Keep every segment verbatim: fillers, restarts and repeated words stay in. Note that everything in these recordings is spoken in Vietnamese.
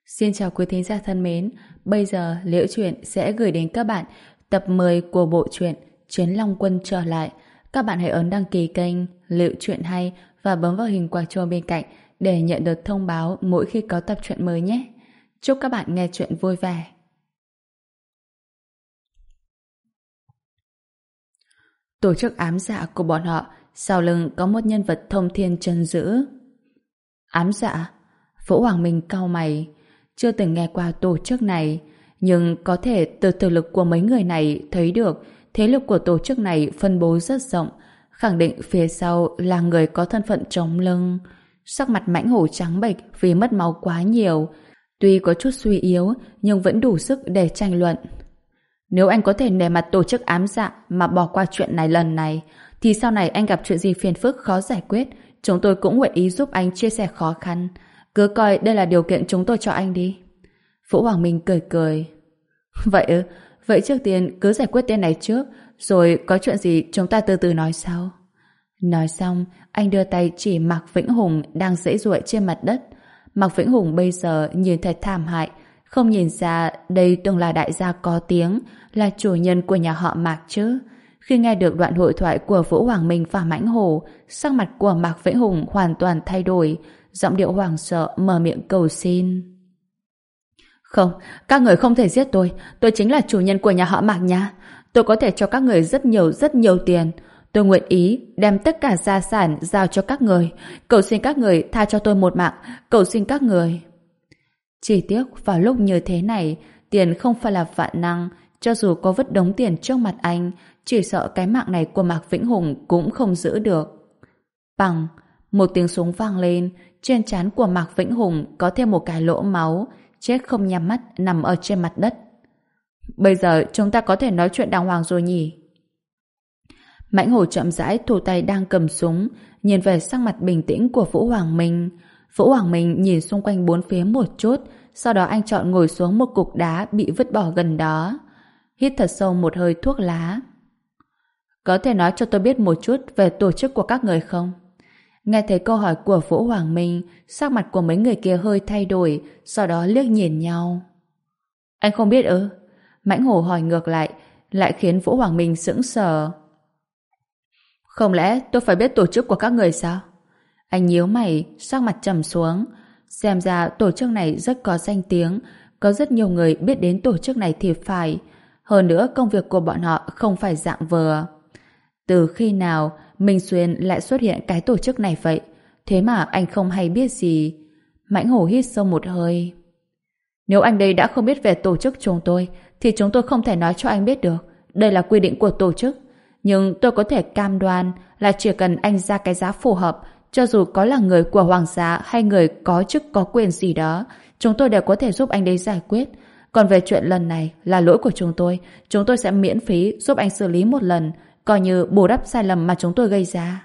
Xin chào quý thính giả thân mến, bây giờ Liễu Chuyện sẽ gửi đến các bạn tập mười của bộ truyện Chiến Long Quân trở lại. Các bạn hãy ấn đăng ký kênh Liễu Chuyện hay và bấm vào hình quả chuông bên cạnh để nhận được thông báo mỗi khi có tập truyện mới nhé. Chúc các bạn nghe truyện vui vẻ. Tổ chức ám dạ của bọn họ sau lưng có một nhân vật thông thiên chân dữ. Ám dạ? Vũ Hoàng Minh cau mày. Chưa từng nghe qua tổ chức này, nhưng có thể từ thực lực của mấy người này thấy được thế lực của tổ chức này phân bố rất rộng, khẳng định phía sau là người có thân phận chống lưng. Sắc mặt Mãnh Hổ trắng bệch vì mất máu quá nhiều, tuy có chút suy yếu nhưng vẫn đủ sức để tranh luận. Nếu anh có thể nể mặt tổ chức ám dạ mà bỏ qua chuyện này lần này, thì sau này anh gặp chuyện gì phiền phức khó giải quyết, chúng tôi cũng nguyện ý giúp anh chia sẻ khó khăn. Cứ coi đây là điều kiện chúng tôi cho anh đi. Vũ Hoàng Minh cười cười. Vậy ư? Vậy trước tiên cứ giải quyết tên này trước, rồi có chuyện gì chúng ta từ từ nói sau. Nói xong, anh đưa tay chỉ Mạc Vĩnh Hùng đang giãy giụa trên mặt đất. Mạc Vĩnh Hùng bây giờ nhìn thật thảm hại, không nhìn ra đây từng là đại gia có tiếng, là chủ nhân của nhà họ Mạc chứ. Khi nghe được đoạn hội thoại của Vũ Hoàng Minh và Mãnh Hổ, sắc mặt của Mạc Vĩnh Hùng hoàn toàn thay đổi, giọng điệu hoảng sợ mở miệng cầu xin. Không, các người không thể giết tôi. Tôi chính là chủ nhân của nhà họ Mạc nha. Tôi có thể cho các người rất nhiều rất nhiều tiền. Tôi nguyện ý đem tất cả gia sản giao cho các người. Cầu xin các người tha cho tôi một mạng. Cầu xin các người. Chỉ tiếc vào lúc như thế này, tiền không phải là vạn năng. Cho dù có vứt đống tiền trước mặt anh, chỉ sợ cái mạng này của Mạc Vĩnh Hùng cũng không giữ được. Bằng một tiếng súng vang lên, trên trán của Mạc Vĩnh Hùng có thêm một cái lỗ máu, chết không nhắm mắt nằm ở trên mặt đất. Bây giờ chúng ta có thể nói chuyện đàng hoàng rồi nhỉ? Mãnh Hổ chậm rãi thủ tay đang cầm súng, nhìn về sắc mặt bình tĩnh của Vũ Hoàng Minh. Vũ Hoàng Minh nhìn xung quanh bốn phía một chút, sau đó anh chọn ngồi xuống một cục đá bị vứt bỏ gần đó. Hít thật sâu một hơi thuốc lá. Có thể nói cho tôi biết một chút về tổ chức của các người không? Nghe thấy câu hỏi của Vũ Hoàng Minh, sắc mặt của mấy người kia hơi thay đổi, sau đó liếc nhìn nhau. Anh không biết ư? Mãnh Hổ hỏi ngược lại, lại khiến Vũ Hoàng Minh sững sờ. Không lẽ tôi phải biết tổ chức của các người sao? Anh nhíu mày, sắc mặt trầm xuống. Xem ra tổ chức này rất có danh tiếng, có rất nhiều người biết đến tổ chức này thì phải. Hơn nữa công việc của bọn họ không phải dạng vừa. Từ khi nào Minh Xuyên lại xuất hiện cái tổ chức này vậy? Thế mà anh không hay biết gì. Mãnh Hổ hít sâu một hơi. Nếu anh đây đã không biết về tổ chức chúng tôi, thì chúng tôi không thể nói cho anh biết được. Đây là quy định của tổ chức. Nhưng tôi có thể cam đoan là chỉ cần anh ra cái giá phù hợp, cho dù có là người của hoàng gia hay người có chức có quyền gì đó, chúng tôi đều có thể giúp anh đấy giải quyết. Còn về chuyện lần này là lỗi của chúng tôi, chúng tôi sẽ miễn phí giúp anh xử lý một lần, coi như bù đắp sai lầm mà chúng tôi gây ra.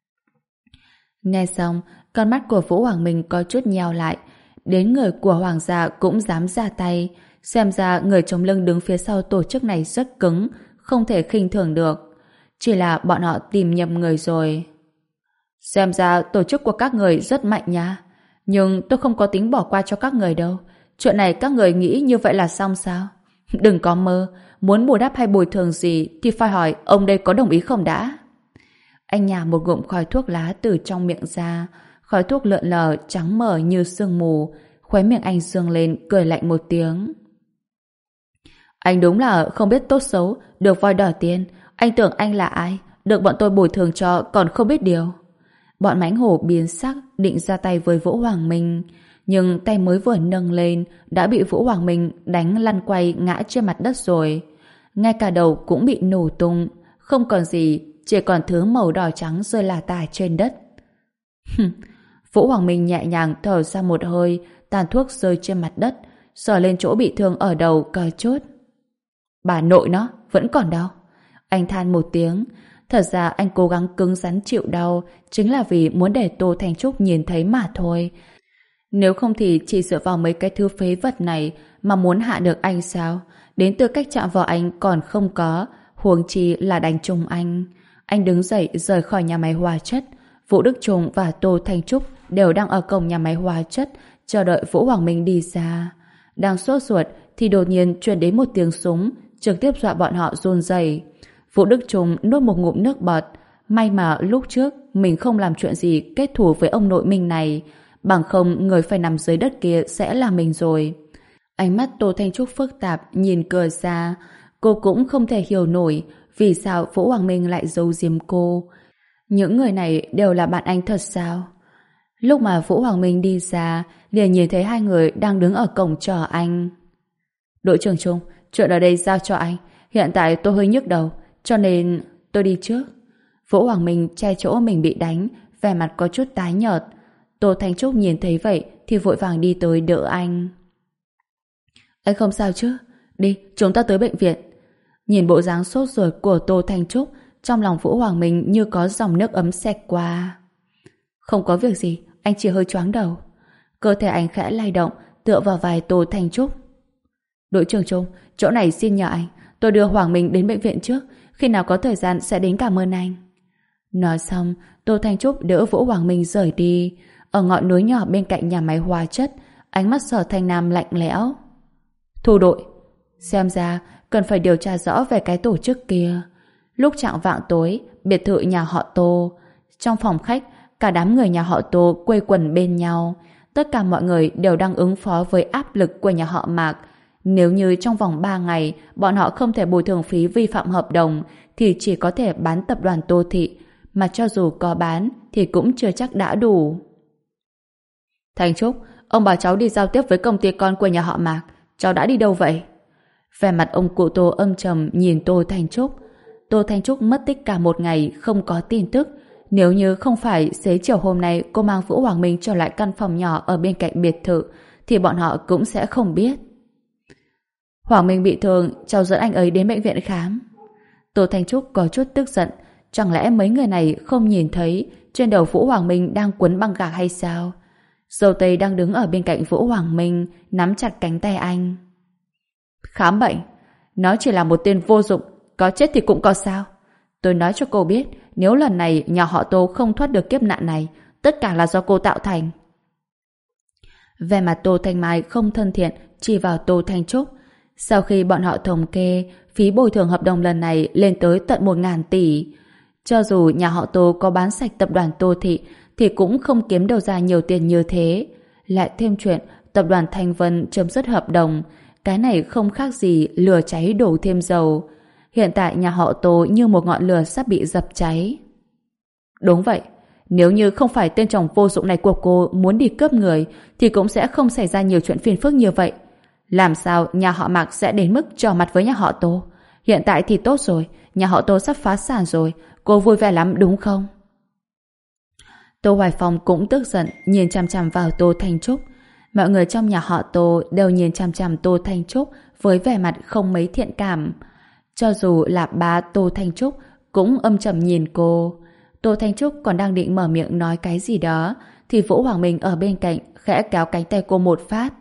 Nghe xong, con mắt của Vũ Hoàng Minh có chút nheo lại. Đến người của hoàng gia cũng dám ra tay. Xem ra người chống lưng đứng phía sau tổ chức này rất cứng, không thể khinh thường được. Chỉ là bọn họ tìm nhầm người rồi. Xem ra tổ chức của các người rất mạnh nha. Nhưng tôi không có tính bỏ qua cho các người đâu. Chuyện này các người nghĩ như vậy là xong sao? Đừng có mơ. Muốn bù đắp hay bồi thường gì thì phải hỏi ông đây có đồng ý không đã. Anh nhả một ngụm khói thuốc lá từ trong miệng ra. Khói thuốc lượn lờ trắng mờ như sương mù. Khóe miệng anh dương lên cười lạnh một tiếng. Anh đúng là không biết tốt xấu, được voi đòi tiền. Anh tưởng anh là ai? Được bọn tôi bồi thường cho còn không biết điều. Bọn Mãnh Hổ biến sắc định ra tay với Vũ Hoàng Minh. Nhưng tay mới vừa nâng lên đã bị Vũ Hoàng Minh đánh lăn quay ngã trên mặt đất rồi. Ngay cả đầu cũng bị nổ tung. Không còn gì, chỉ còn thứ màu đỏ trắng rơi lả tả trên đất. Vũ Hoàng Minh nhẹ nhàng thở ra một hơi, tàn thuốc rơi trên mặt đất, sờ lên chỗ bị thương ở đầu coi chốt. Bà nội nó vẫn còn đau. Anh than một tiếng. Thật ra anh cố gắng cứng rắn chịu đau chính là vì muốn để Tô Thanh Trúc nhìn thấy mà thôi. Nếu không thì chỉ dựa vào mấy cái thứ phế vật này mà muốn hạ được anh sao? Đến tư cách chạm vào anh còn không có, huống chi là đánh trúng anh. Anh đứng dậy rời khỏi nhà máy hóa chất. Vũ Đức Trung và Tô Thanh Trúc đều đang ở cổng nhà máy hóa chất, chờ đợi Vũ Hoàng Minh đi xa. Đang sốt ruột thì đột nhiên truyền đến một tiếng súng, trực tiếp dọa bọn họ run rẩy. Vũ Đức Trung nuốt một ngụm nước bọt. May mà lúc trước mình không làm chuyện gì kết thù với ông nội mình này, bằng không người phải nằm dưới đất kia sẽ là mình rồi. Ánh mắt Tô Thanh Trúc phức tạp nhìn cửa ra. Cô cũng không thể hiểu nổi vì sao Vũ Hoàng Minh lại giấu giếm cô. Những người này đều là bạn anh thật sao? Lúc mà Vũ Hoàng Minh đi ra, liền nhìn thấy hai người đang đứng ở cổng chờ anh. Đội trưởng Trung, chuyện ở đây giao cho anh. Hiện tại tôi hơi nhức đầu, cho nên tôi đi trước. Vũ Hoàng Minh che chỗ mình bị đánh, vẻ mặt có chút tái nhợt. Tô Thanh Trúc nhìn thấy vậy thì vội vàng đi tới đỡ anh. Anh không sao chứ? Đi, chúng ta tới bệnh viện. Nhìn bộ dáng sốt ruột của Tô Thanh Trúc, trong lòng Vũ Hoàng Minh như có dòng nước ấm xẹt qua. Không có việc gì, anh chỉ hơi choáng đầu. Cơ thể anh khẽ lay động, tựa vào vai Tô Thanh Trúc. Đội trưởng Trung, chỗ này xin nhờ anh, tôi đưa Hoàng Minh đến bệnh viện trước, khi nào có thời gian sẽ đến cảm ơn anh. Nói xong, Tô Thanh Trúc đỡ Vũ Hoàng Minh rời đi. Ở ngọn núi nhỏ bên cạnh nhà máy hóa chất, ánh mắt Sở Thanh Nam lạnh lẽo. Thu đội, xem ra cần phải điều tra rõ về cái tổ chức kia. Lúc chạng vạng tối, biệt thự nhà họ Tô, trong phòng khách, cả đám người nhà họ Tô quây quần bên nhau. Tất cả mọi người đều đang ứng phó với áp lực của nhà họ Mạc. Nếu như trong vòng ba ngày bọn họ không thể bồi thường phí vi phạm hợp đồng thì chỉ có thể bán tập đoàn Tô Thị, mà cho dù có bán thì cũng chưa chắc đã đủ. Thanh Trúc, ông bảo cháu đi giao tiếp với công ty con của nhà họ Mạc, cháu đã đi đâu vậy? Vẻ mặt ông cụ Tô âm trầm nhìn Tô Thanh Trúc. Tô Thanh Trúc mất tích cả một ngày không có tin tức. Nếu như không phải xế chiều hôm nay cô mang Vũ Hoàng Minh trở lại căn phòng nhỏ ở bên cạnh biệt thự thì bọn họ cũng sẽ không biết. Hoàng Minh bị thương, cháu dẫn anh ấy đến bệnh viện khám. Tô Thanh Trúc có chút tức giận. Chẳng lẽ mấy người này không nhìn thấy trên đầu Vũ Hoàng Minh đang quấn băng gạc hay sao? Dâu Tây đang đứng ở bên cạnh Vũ Hoàng Minh, nắm chặt cánh tay anh. Khám bệnh? Nó chỉ là một tên vô dụng, có chết thì cũng có sao. Tôi nói cho cô biết, nếu lần này nhà họ Tô không thoát được kiếp nạn này, tất cả là do cô tạo thành. Vẻ mặt Tô Thanh Mai không thân thiện chỉ vào Tô Thanh Trúc. Sau khi bọn họ thống kê, phí bồi thường hợp đồng lần này lên tới tận một ngàn tỷ. Cho dù nhà họ Tô có bán sạch tập đoàn Tô Thị thì cũng không kiếm đâu ra nhiều tiền như thế. Lại thêm chuyện tập đoàn Thanh Vân chấm dứt hợp đồng, cái này không khác gì lửa cháy đổ thêm dầu. Hiện tại nhà họ Tô như một ngọn lửa sắp bị dập cháy. Đúng vậy, nếu như không phải tên chồng vô dụng này của cô muốn đi cướp người thì cũng sẽ không xảy ra nhiều chuyện phiền phức như vậy. Làm sao nhà họ Mạc sẽ đến mức trò mặt với nhà họ Tô? Hiện tại thì tốt rồi, nhà họ Tô sắp phá sản rồi, cô vui vẻ lắm đúng không? Tô Hoài Phong cũng tức giận nhìn chằm chằm vào Tô Thanh Trúc. Mọi người trong nhà họ Tô đều nhìn chằm chằm Tô Thanh Trúc với vẻ mặt không mấy thiện cảm. Cho dù là ba Tô Thanh Trúc cũng âm trầm nhìn cô. Tô Thanh Trúc còn đang định mở miệng nói cái gì đó thì Vũ Hoàng Minh ở bên cạnh khẽ kéo cánh tay cô một phát.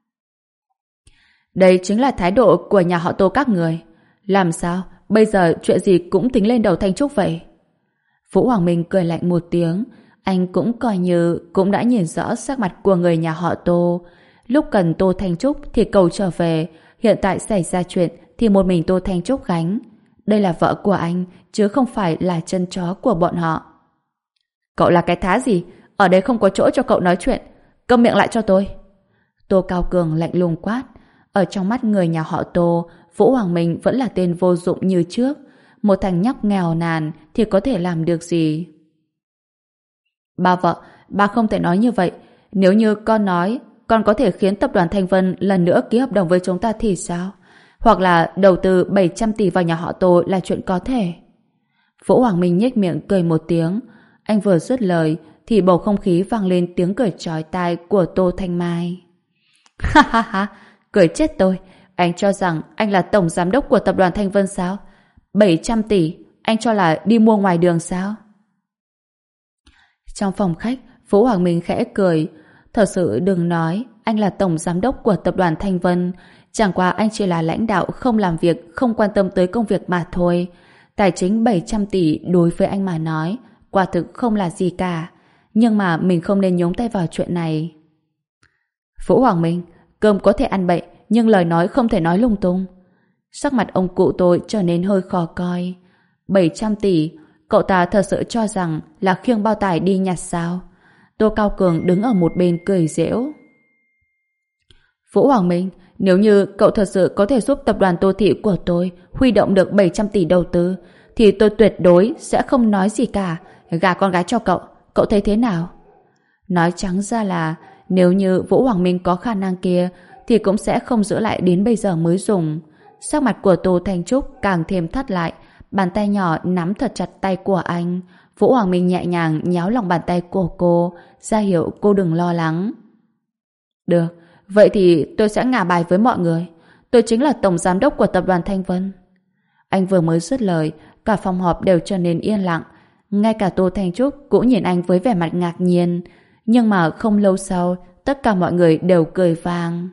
Đây chính là thái độ của nhà họ Tô các người. Làm sao? Bây giờ chuyện gì cũng tính lên đầu Thanh Trúc vậy? Vũ Hoàng Minh cười lạnh một tiếng. Anh cũng coi như cũng đã nhìn rõ sắc mặt của người nhà họ Tô. Lúc cần Tô Thanh Trúc thì cầu trở về. Hiện tại xảy ra chuyện thì một mình Tô Thanh Trúc gánh. Đây là vợ của anh chứ không phải là chân chó của bọn họ. Cậu là cái thá gì? Ở đây không có chỗ cho cậu nói chuyện. Câm miệng lại cho tôi. Tô Cao Cường lạnh lùng quát. Ở trong mắt người nhà họ Tô, Vũ Hoàng Minh vẫn là tên vô dụng như trước. Một thằng nhóc nghèo nàn thì có thể làm được gì? Ba vợ, ba không thể nói như vậy. Nếu như con nói, con có thể khiến tập đoàn Thanh Vân lần nữa ký hợp đồng với chúng ta thì sao? Hoặc là đầu tư bảy trăm tỷ vào nhà họ Tô là chuyện có thể. Vũ Hoàng Minh nhếch miệng cười một tiếng. Anh vừa dứt lời thì bầu không khí vang lên tiếng cười chói tai của Tô Thanh Mai. Ha ha ha, cười chết tôi. Anh cho rằng anh là tổng giám đốc của tập đoàn Thanh Vân sao? bảy trăm tỷ, anh cho là đi mua ngoài đường sao? Trong phòng khách, Vũ Hoàng Minh khẽ cười. Thật sự đừng nói, anh là tổng giám đốc của tập đoàn Thanh Vân. Chẳng qua anh chỉ là lãnh đạo không làm việc, không quan tâm tới công việc mà thôi. Tài chính bảy trăm tỷ đối với anh mà nói, quả thực không là gì cả. Nhưng mà mình không nên nhúng tay vào chuyện này. Vũ Hoàng Minh, cơm có thể ăn bậy, nhưng lời nói không thể nói lung tung. Sắc mặt ông cụ tôi trở nên hơi khó coi. bảy trăm tỷ, cậu ta thật sự cho rằng là khiêng bao tải đi nhặt sao? Tô Cao Cường đứng ở một bên cười giễu. Vũ Hoàng Minh, nếu như cậu thật sự có thể giúp tập đoàn Tô Thị của tôi huy động được bảy trăm tỷ đầu tư, thì tôi tuyệt đối sẽ không nói gì cả, gả con gái cho cậu. Cậu thấy thế nào? Nói trắng ra là nếu như Vũ Hoàng Minh có khả năng kia thì cũng sẽ không giữ lại đến bây giờ mới dùng. Sắc mặt của Tô Thanh Trúc càng thêm thắt lại, bàn tay nhỏ nắm thật chặt tay của anh. Vũ Hoàng Minh nhẹ nhàng nhéo lòng bàn tay của cô, ra hiệu cô đừng lo lắng. Được, vậy thì tôi sẽ ngả bài với mọi người. Tôi chính là tổng giám đốc của tập đoàn Thanh Vân. Anh vừa mới dứt lời, cả phòng họp đều trở nên yên lặng. Ngay cả Tô Thanh Trúc cũng nhìn anh với vẻ mặt ngạc nhiên. Nhưng mà không lâu sau, tất cả mọi người đều cười vang.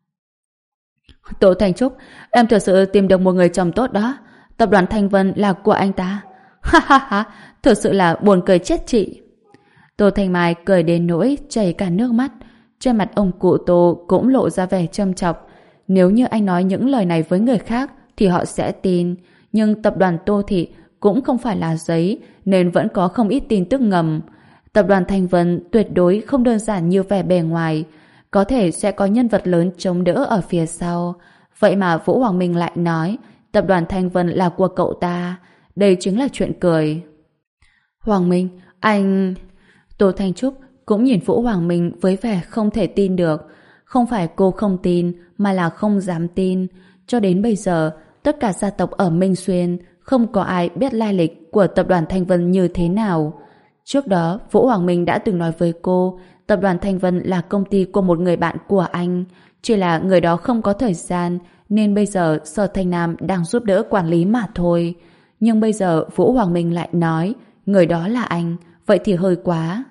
Tô Thanh Trúc, em thật sự tìm được một người chồng tốt đó. Tập đoàn Thanh Vân là của anh ta. Ha ha ha, thật sự là buồn cười chết chị. Tô Thanh Mai cười đến nỗi chảy cả nước mắt. Trên mặt ông cụ Tô cũng lộ ra vẻ châm chọc. Nếu như anh nói những lời này với người khác thì họ sẽ tin. Nhưng tập đoàn Tô Thị cũng không phải là giấy, nên vẫn có không ít tin tức ngầm. Tập đoàn Thanh Vân tuyệt đối không đơn giản như vẻ bề ngoài. Có thể sẽ có nhân vật lớn chống đỡ ở phía sau. Vậy mà Vũ Hoàng Minh lại nói tập đoàn Thanh Vân là của cậu ta. Đây chính là chuyện cười. Hoàng Minh, anh... Tô Thanh Trúc cũng nhìn Vũ Hoàng Minh với vẻ không thể tin được. Không phải cô không tin, mà là không dám tin. Cho đến bây giờ, tất cả gia tộc ở Minh Xuyên không có ai biết lai lịch của tập đoàn Thanh Vân như thế nào. Trước đó, Vũ Hoàng Minh đã từng nói với cô tập đoàn Thanh Vân là công ty của một người bạn của anh. Chỉ là người đó không có thời gian, nên bây giờ Sở Thanh Nam đang giúp đỡ quản lý mà thôi. Nhưng bây giờ Vũ Hoàng Minh lại nói người đó là anh, vậy thì hơi quá.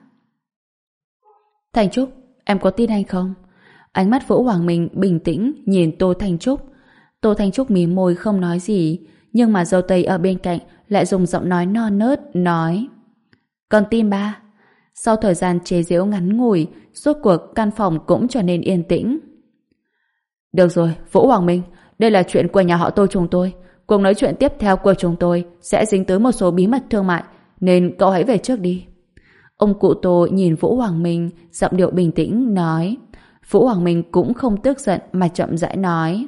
Thanh Trúc, em có tin anh không? Ánh mắt Vũ Hoàng Minh bình tĩnh nhìn Tô Thanh Trúc. Tô Thanh Trúc mím môi không nói gì, nhưng mà dâu tây ở bên cạnh lại dùng giọng nói non nớt nói: Con tin ba. Sau thời gian chế giễu ngắn ngủi, rốt cuộc căn phòng cũng trở nên yên tĩnh. Được rồi, Vũ Hoàng Minh, đây là chuyện của nhà họ Tô chúng tôi. Cuộc nói chuyện tiếp theo của chúng tôi sẽ dính tới một số bí mật thương mại, nên cậu hãy về trước đi. Ông cụ Tô nhìn Vũ Hoàng Minh, giọng điệu bình tĩnh nói. Vũ Hoàng Minh cũng không tức giận mà chậm rãi nói: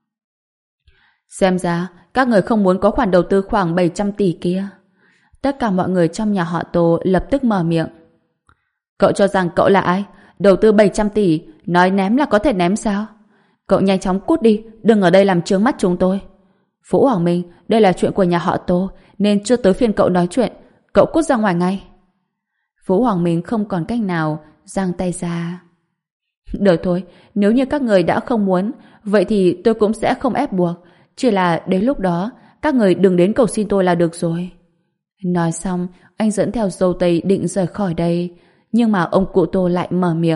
Xem ra các người không muốn có khoản đầu tư khoảng bảy trăm tỷ kia. Tất cả mọi người trong nhà họ Tô lập tức mở miệng. Cậu cho rằng cậu là ai? Đầu tư bảy trăm tỷ, nói ném là có thể ném sao? Cậu nhanh chóng cút đi, đừng ở đây làm chướng mắt chúng tôi. Vũ Hoàng Minh, đây là chuyện của nhà họ Tô, nên chưa tới phiên cậu nói chuyện. Cậu cút ra ngoài ngay. Vũ Hoàng Minh không còn cách nào, giang tay ra. Được thôi, nếu như các người đã không muốn, vậy thì tôi cũng sẽ không ép buộc. Chỉ là đến lúc đó, các người đừng đến cầu xin tôi là được rồi. Nói xong, anh dẫn theo dâu tây định rời khỏi đây. Nhưng mà ông cụ Tô lại mở miệng.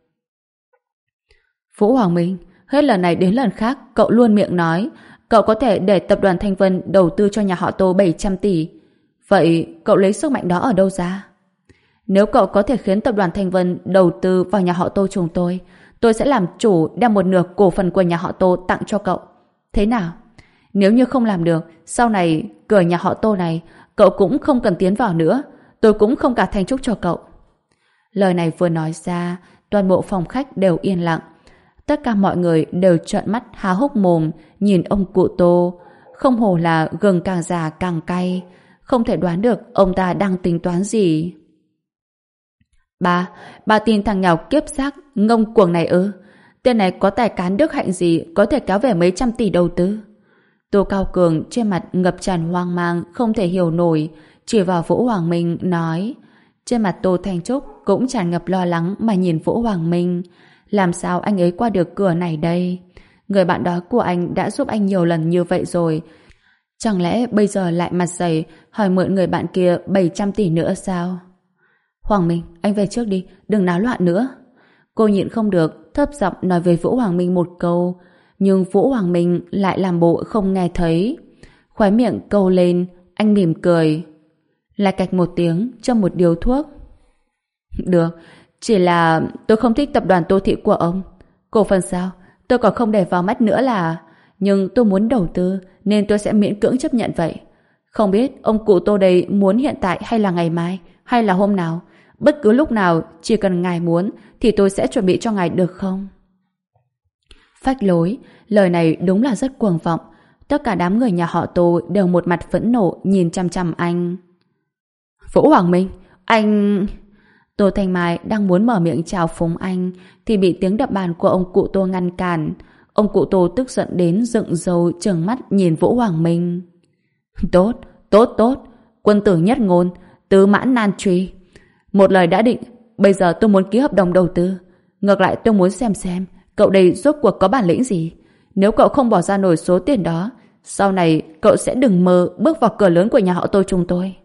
Vũ Hoàng Minh, hết lần này đến lần khác cậu luôn miệng nói cậu có thể để tập đoàn Thanh Vân đầu tư cho nhà họ Tô bảy trăm tỷ. Vậy cậu lấy sức mạnh đó ở đâu ra? Nếu cậu có thể khiến tập đoàn Thanh Vân đầu tư vào nhà họ Tô chúng tôi, tôi sẽ làm chủ đem một nửa cổ phần của nhà họ Tô tặng cho cậu. Thế nào? Nếu như không làm được, sau này cửa nhà họ Tô này cậu cũng không cần tiến vào nữa. Tôi cũng không cả Thanh Trúc cho cậu. Lời này vừa nói ra, toàn bộ phòng khách đều yên lặng. Tất cả mọi người đều trợn mắt há hốc mồm nhìn ông cụ Tô. Không hổ là gừng càng già càng cay. Không thể đoán được ông ta đang tính toán gì. Ba, ba tin thằng nhào kiếp xác ngông cuồng này ư? Tên này có tài cán đức hạnh gì có thể kéo về mấy trăm tỷ đầu tư? Tô Cao Cường trên mặt ngập tràn hoang mang, không thể hiểu nổi, chỉ vào Vũ Hoàng Minh nói. Trên mặt Tô Thanh Trúc cũng tràn ngập lo lắng mà nhìn Vũ Hoàng Minh. Làm sao anh ấy qua được cửa này đây? Người bạn đó của anh đã giúp anh nhiều lần như vậy rồi. Chẳng lẽ bây giờ lại mặt dày hỏi mượn người bạn kia bảy trăm tỷ nữa sao? Hoàng Minh, anh về trước đi, đừng náo loạn nữa. Cô nhịn không được, thấp giọng nói với Vũ Hoàng Minh một câu. Nhưng Vũ Hoàng Minh lại làm bộ không nghe thấy. Khóe miệng câu lên, anh mỉm cười. Lại cạch một tiếng, châm một điếu thuốc. Được, chỉ là tôi không thích tập đoàn Tô Thị của ông. Cổ phần sao? Tôi còn không để vào mắt nữa là... Nhưng tôi muốn đầu tư nên tôi sẽ miễn cưỡng chấp nhận vậy. Không biết ông cụ Tô đây muốn hiện tại hay là ngày mai hay là hôm nào? Bất cứ lúc nào chỉ cần ngài muốn thì tôi sẽ chuẩn bị cho ngài được không? Phách Lối, lời này đúng là rất cuồng vọng. Tất cả đám người nhà họ Tô đều một mặt phẫn nộ nhìn chăm chăm anh. Vũ Hoàng Minh, anh... Tô Thanh Mai đang muốn mở miệng chào phúng anh thì bị tiếng đập bàn của ông cụ Tô ngăn cản. Ông cụ Tô tức giận đến dựng râu trừng mắt nhìn Vũ Hoàng Minh. Tốt, tốt, tốt. Quân tử nhất ngôn, tứ mãn nan truy. Một lời đã định, bây giờ tôi muốn ký hợp đồng đầu tư. Ngược lại tôi muốn xem xem cậu đây rốt cuộc có bản lĩnh gì. Nếu cậu không bỏ ra nổi số tiền đó, sau này cậu sẽ đừng mơ bước vào cửa lớn của nhà họ Tô chúng tôi.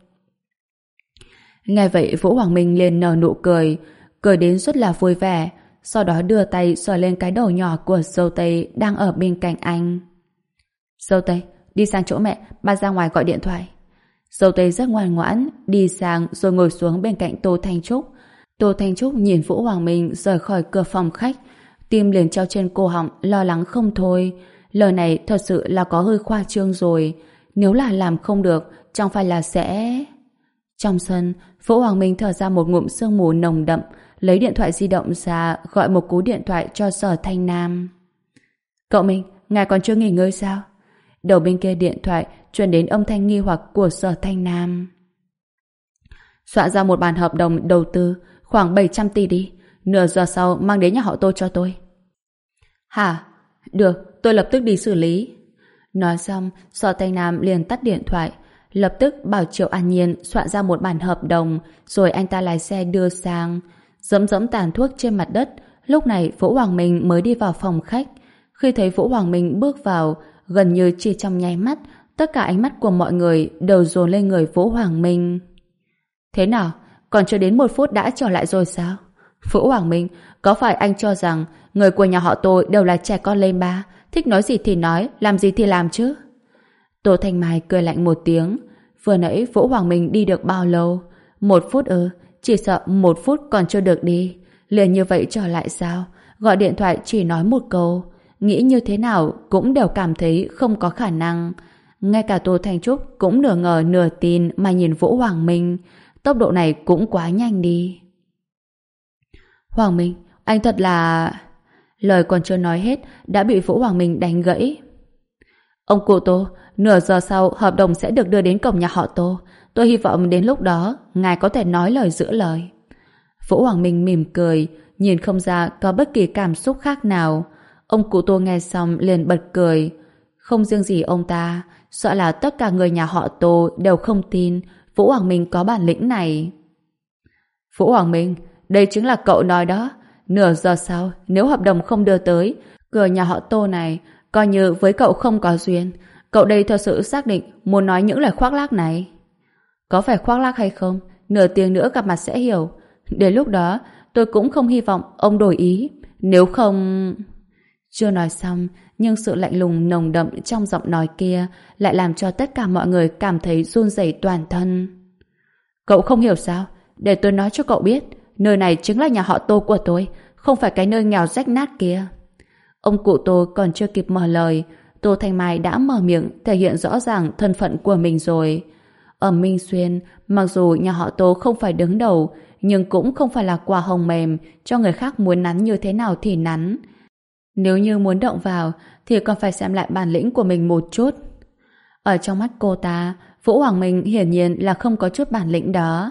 Nghe vậy Vũ Hoàng Minh liền nở nụ cười, cười đến rất là vui vẻ, sau đó đưa tay sờ lên cái đầu nhỏ của Dâu Tây đang ở bên cạnh anh. Dâu Tây, đi sang chỗ mẹ, ba ra ngoài gọi điện thoại. Dâu Tây rất ngoan ngoãn, đi sang rồi ngồi xuống bên cạnh Tô Thanh Trúc. Tô Thanh Trúc nhìn Vũ Hoàng Minh rời khỏi cửa phòng khách, tim liền treo trên cổ họng, lo lắng không thôi. Lời này thật sự là có hơi khoa trương rồi. Nếu là làm không được, chẳng phải là sẽ... Trong sân, Vũ Hoàng Minh thở ra một ngụm sương mù nồng đậm, lấy điện thoại di động ra gọi một cú điện thoại cho Sở Thanh Nam. Cậu Minh, ngài còn chưa nghỉ ngơi sao? Đầu bên kia điện thoại truyền đến âm thanh nghi hoặc của Sở Thanh Nam. Soạn ra một bản hợp đồng đầu tư khoảng bảy trăm tỷ đi, nửa giờ sau mang đến nhà họ Tô cho tôi. Hả? Được, tôi lập tức đi xử lý. Nói xong, Sở Thanh Nam liền tắt điện thoại, lập tức bảo Triệu An Nhiên soạn ra một bản hợp đồng, rồi anh ta lái xe đưa sang. Dẫm dẫm tàn thuốc trên mặt đất, lúc này Vũ Hoàng Minh mới đi vào phòng khách. Khi thấy Vũ Hoàng Minh bước vào, gần như chỉ trong nháy mắt, tất cả ánh mắt của mọi người đều dồn lên người Vũ Hoàng Minh. Thế nào? Còn chưa đến một phút đã trở lại rồi sao? Vũ Hoàng Minh, có phải anh cho rằng người của nhà họ Tô đều là trẻ con lên ba, thích nói gì thì nói, làm gì thì làm chứ? Tô Thanh Mai cười lạnh một tiếng. Vừa nãy Vũ Hoàng Minh đi được bao lâu? Một phút ư? Chỉ sợ một phút còn chưa được đi. Liền như vậy trở lại sao? Gọi điện thoại chỉ nói một câu. Nghĩ như thế nào cũng đều cảm thấy không có khả năng. Ngay cả Tô Thanh Trúc cũng nửa ngờ nửa tin mà nhìn Vũ Hoàng Minh. Tốc độ này cũng quá nhanh đi. Hoàng Minh, anh thật là... Lời còn chưa nói hết đã bị Vũ Hoàng Minh đánh gãy. Ông cụ Tô, nửa giờ sau hợp đồng sẽ được đưa đến cổng nhà họ Tô. Tôi hy vọng đến lúc đó ngài có thể nói lời giữ lời. Vũ Hoàng Minh mỉm cười, nhìn không ra có bất kỳ cảm xúc khác nào. Ông cụ Tô nghe xong liền bật cười. Không riêng gì ông ta, sợ là tất cả người nhà họ Tô đều không tin Vũ Hoàng Minh có bản lĩnh này. Vũ Hoàng Minh, đây chính là cậu nói đó. Nửa giờ sau, nếu hợp đồng không đưa tới, cửa nhà họ Tô này coi như với cậu không có duyên. Cậu đây thật sự xác định muốn nói những lời khoác lác này. Có phải khoác lác hay không, nửa tiếng nữa gặp mặt sẽ hiểu. Đến lúc đó, tôi cũng không hy vọng ông đổi ý. Nếu không... Chưa nói xong, nhưng sự lạnh lùng nồng đậm trong giọng nói kia lại làm cho tất cả mọi người cảm thấy run rẩy toàn thân. Cậu không hiểu sao? Để tôi nói cho cậu biết, nơi này chính là nhà họ Tô của tôi, không phải cái nơi nghèo rách nát kia. Ông cụ Tô còn chưa kịp mở lời, Tô Thanh Mai đã mở miệng thể hiện rõ ràng thân phận của mình rồi. Ở Minh Xuyên, mặc dù nhà họ Tô không phải đứng đầu, nhưng cũng không phải là quả hồng mềm cho người khác muốn nắn như thế nào thì nắn. Nếu như muốn động vào thì còn phải xem lại bản lĩnh của mình một chút. Ở trong mắt cô ta, Vũ Hoàng Minh hiển nhiên là không có chút bản lĩnh đó.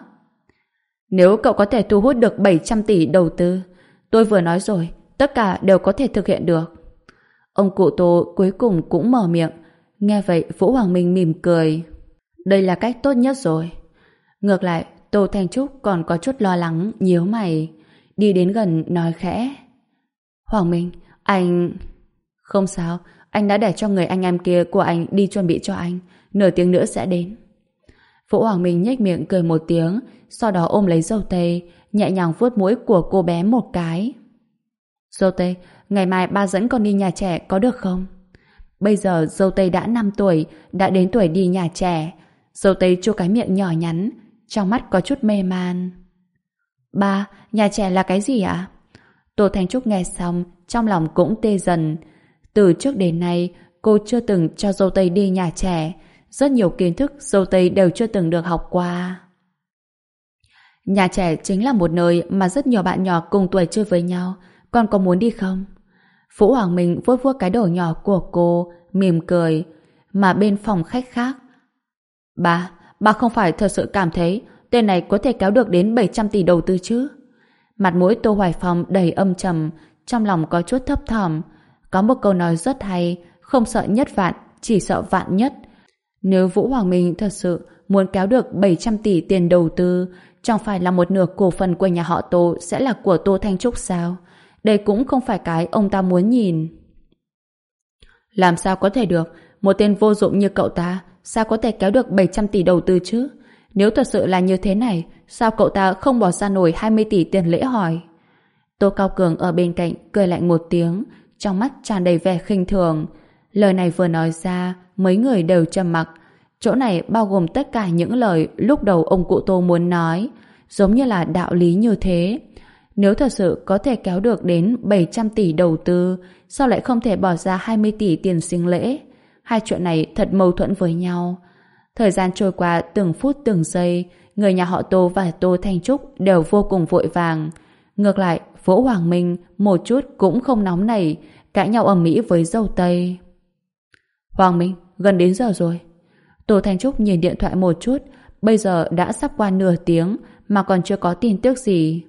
Nếu cậu có thể thu hút được bảy trăm tỷ đầu tư, tôi vừa nói rồi, tất cả đều có thể thực hiện được. Ông cụ Tô cuối cùng cũng mở miệng. Nghe vậy Vũ Hoàng Minh mỉm cười. Đây là cách tốt nhất rồi. Ngược lại, Tô Thanh Trúc còn có chút lo lắng, nhíu mày. Đi đến gần nói khẽ. Hoàng Minh, anh... Không sao, anh đã để cho người anh em kia của anh đi chuẩn bị cho anh. Nửa tiếng nữa sẽ đến. Vũ Hoàng Minh nhếch miệng cười một tiếng, sau đó ôm lấy Dâu Tây, nhẹ nhàng vuốt mũi của cô bé một cái. Dâu Tây, ngày mai ba dẫn con đi nhà trẻ có được không? Bây giờ Dâu Tây đã năm tuổi, đã đến tuổi đi nhà trẻ. Dâu Tây chu cái miệng nhỏ nhắn, trong mắt có chút mê man. Ba, nhà trẻ là cái gì ạ? Tô Thanh Trúc nghe xong, trong lòng cũng tê dần. Từ trước đến nay, cô chưa từng cho dâu tây đi nhà trẻ. Rất nhiều kiến thức dâu tây đều chưa từng được học qua. Nhà trẻ chính là một nơi mà rất nhiều bạn nhỏ cùng tuổi chơi với nhau. Con có muốn đi không? Vũ Hoàng Minh vuốt vuốt cái đầu nhỏ của cô, mỉm cười. Mà bên phòng khách khác, Bà, bà không phải thật sự cảm thấy tên này có thể kéo được đến bảy trăm tỷ đầu tư chứ? Mặt mũi Tô Hoài Phong đầy âm trầm, trong lòng có chút thấp thỏm. Có một câu nói rất hay, không sợ nhất vạn, chỉ sợ vạn nhất. Nếu Vũ Hoàng Minh thật sự muốn kéo được bảy trăm tỷ tiền đầu tư, chẳng phải là một nửa cổ phần của nhà họ Tô sẽ là của Tô Thanh Trúc sao? Đây cũng không phải cái ông ta muốn nhìn. Làm sao có thể được? Một tên vô dụng như cậu ta sao có thể kéo được bảy trăm tỷ đầu tư chứ? Nếu thật sự là như thế này, sao cậu ta không bỏ ra nổi hai mươi tỷ tiền lễ hỏi? Tô Cao Cường ở bên cạnh cười lạnh một tiếng, trong mắt tràn đầy vẻ khinh thường. Lời này vừa nói ra, mấy người đều trầm mặc. Chỗ này bao gồm tất cả những lời lúc đầu ông cụ Tô muốn nói, giống như là đạo lý như thế. Nếu thật sự có thể kéo được đến bảy trăm tỷ đầu tư, sao lại không thể bỏ ra hai mươi tỷ tiền sinh lễ? Hai chuyện này thật mâu thuẫn với nhau. Thời gian trôi qua từng phút từng giây, người nhà họ Tô và Tô Thanh Trúc đều vô cùng vội vàng. Ngược lại, Vũ Hoàng Minh một chút cũng không nóng nảy, cãi nhau ầm ĩ với dâu tây. Hoàng Minh, gần đến giờ rồi. Tô Thanh Trúc nhìn điện thoại một chút, bây giờ đã sắp qua nửa tiếng mà còn chưa có tin tức gì.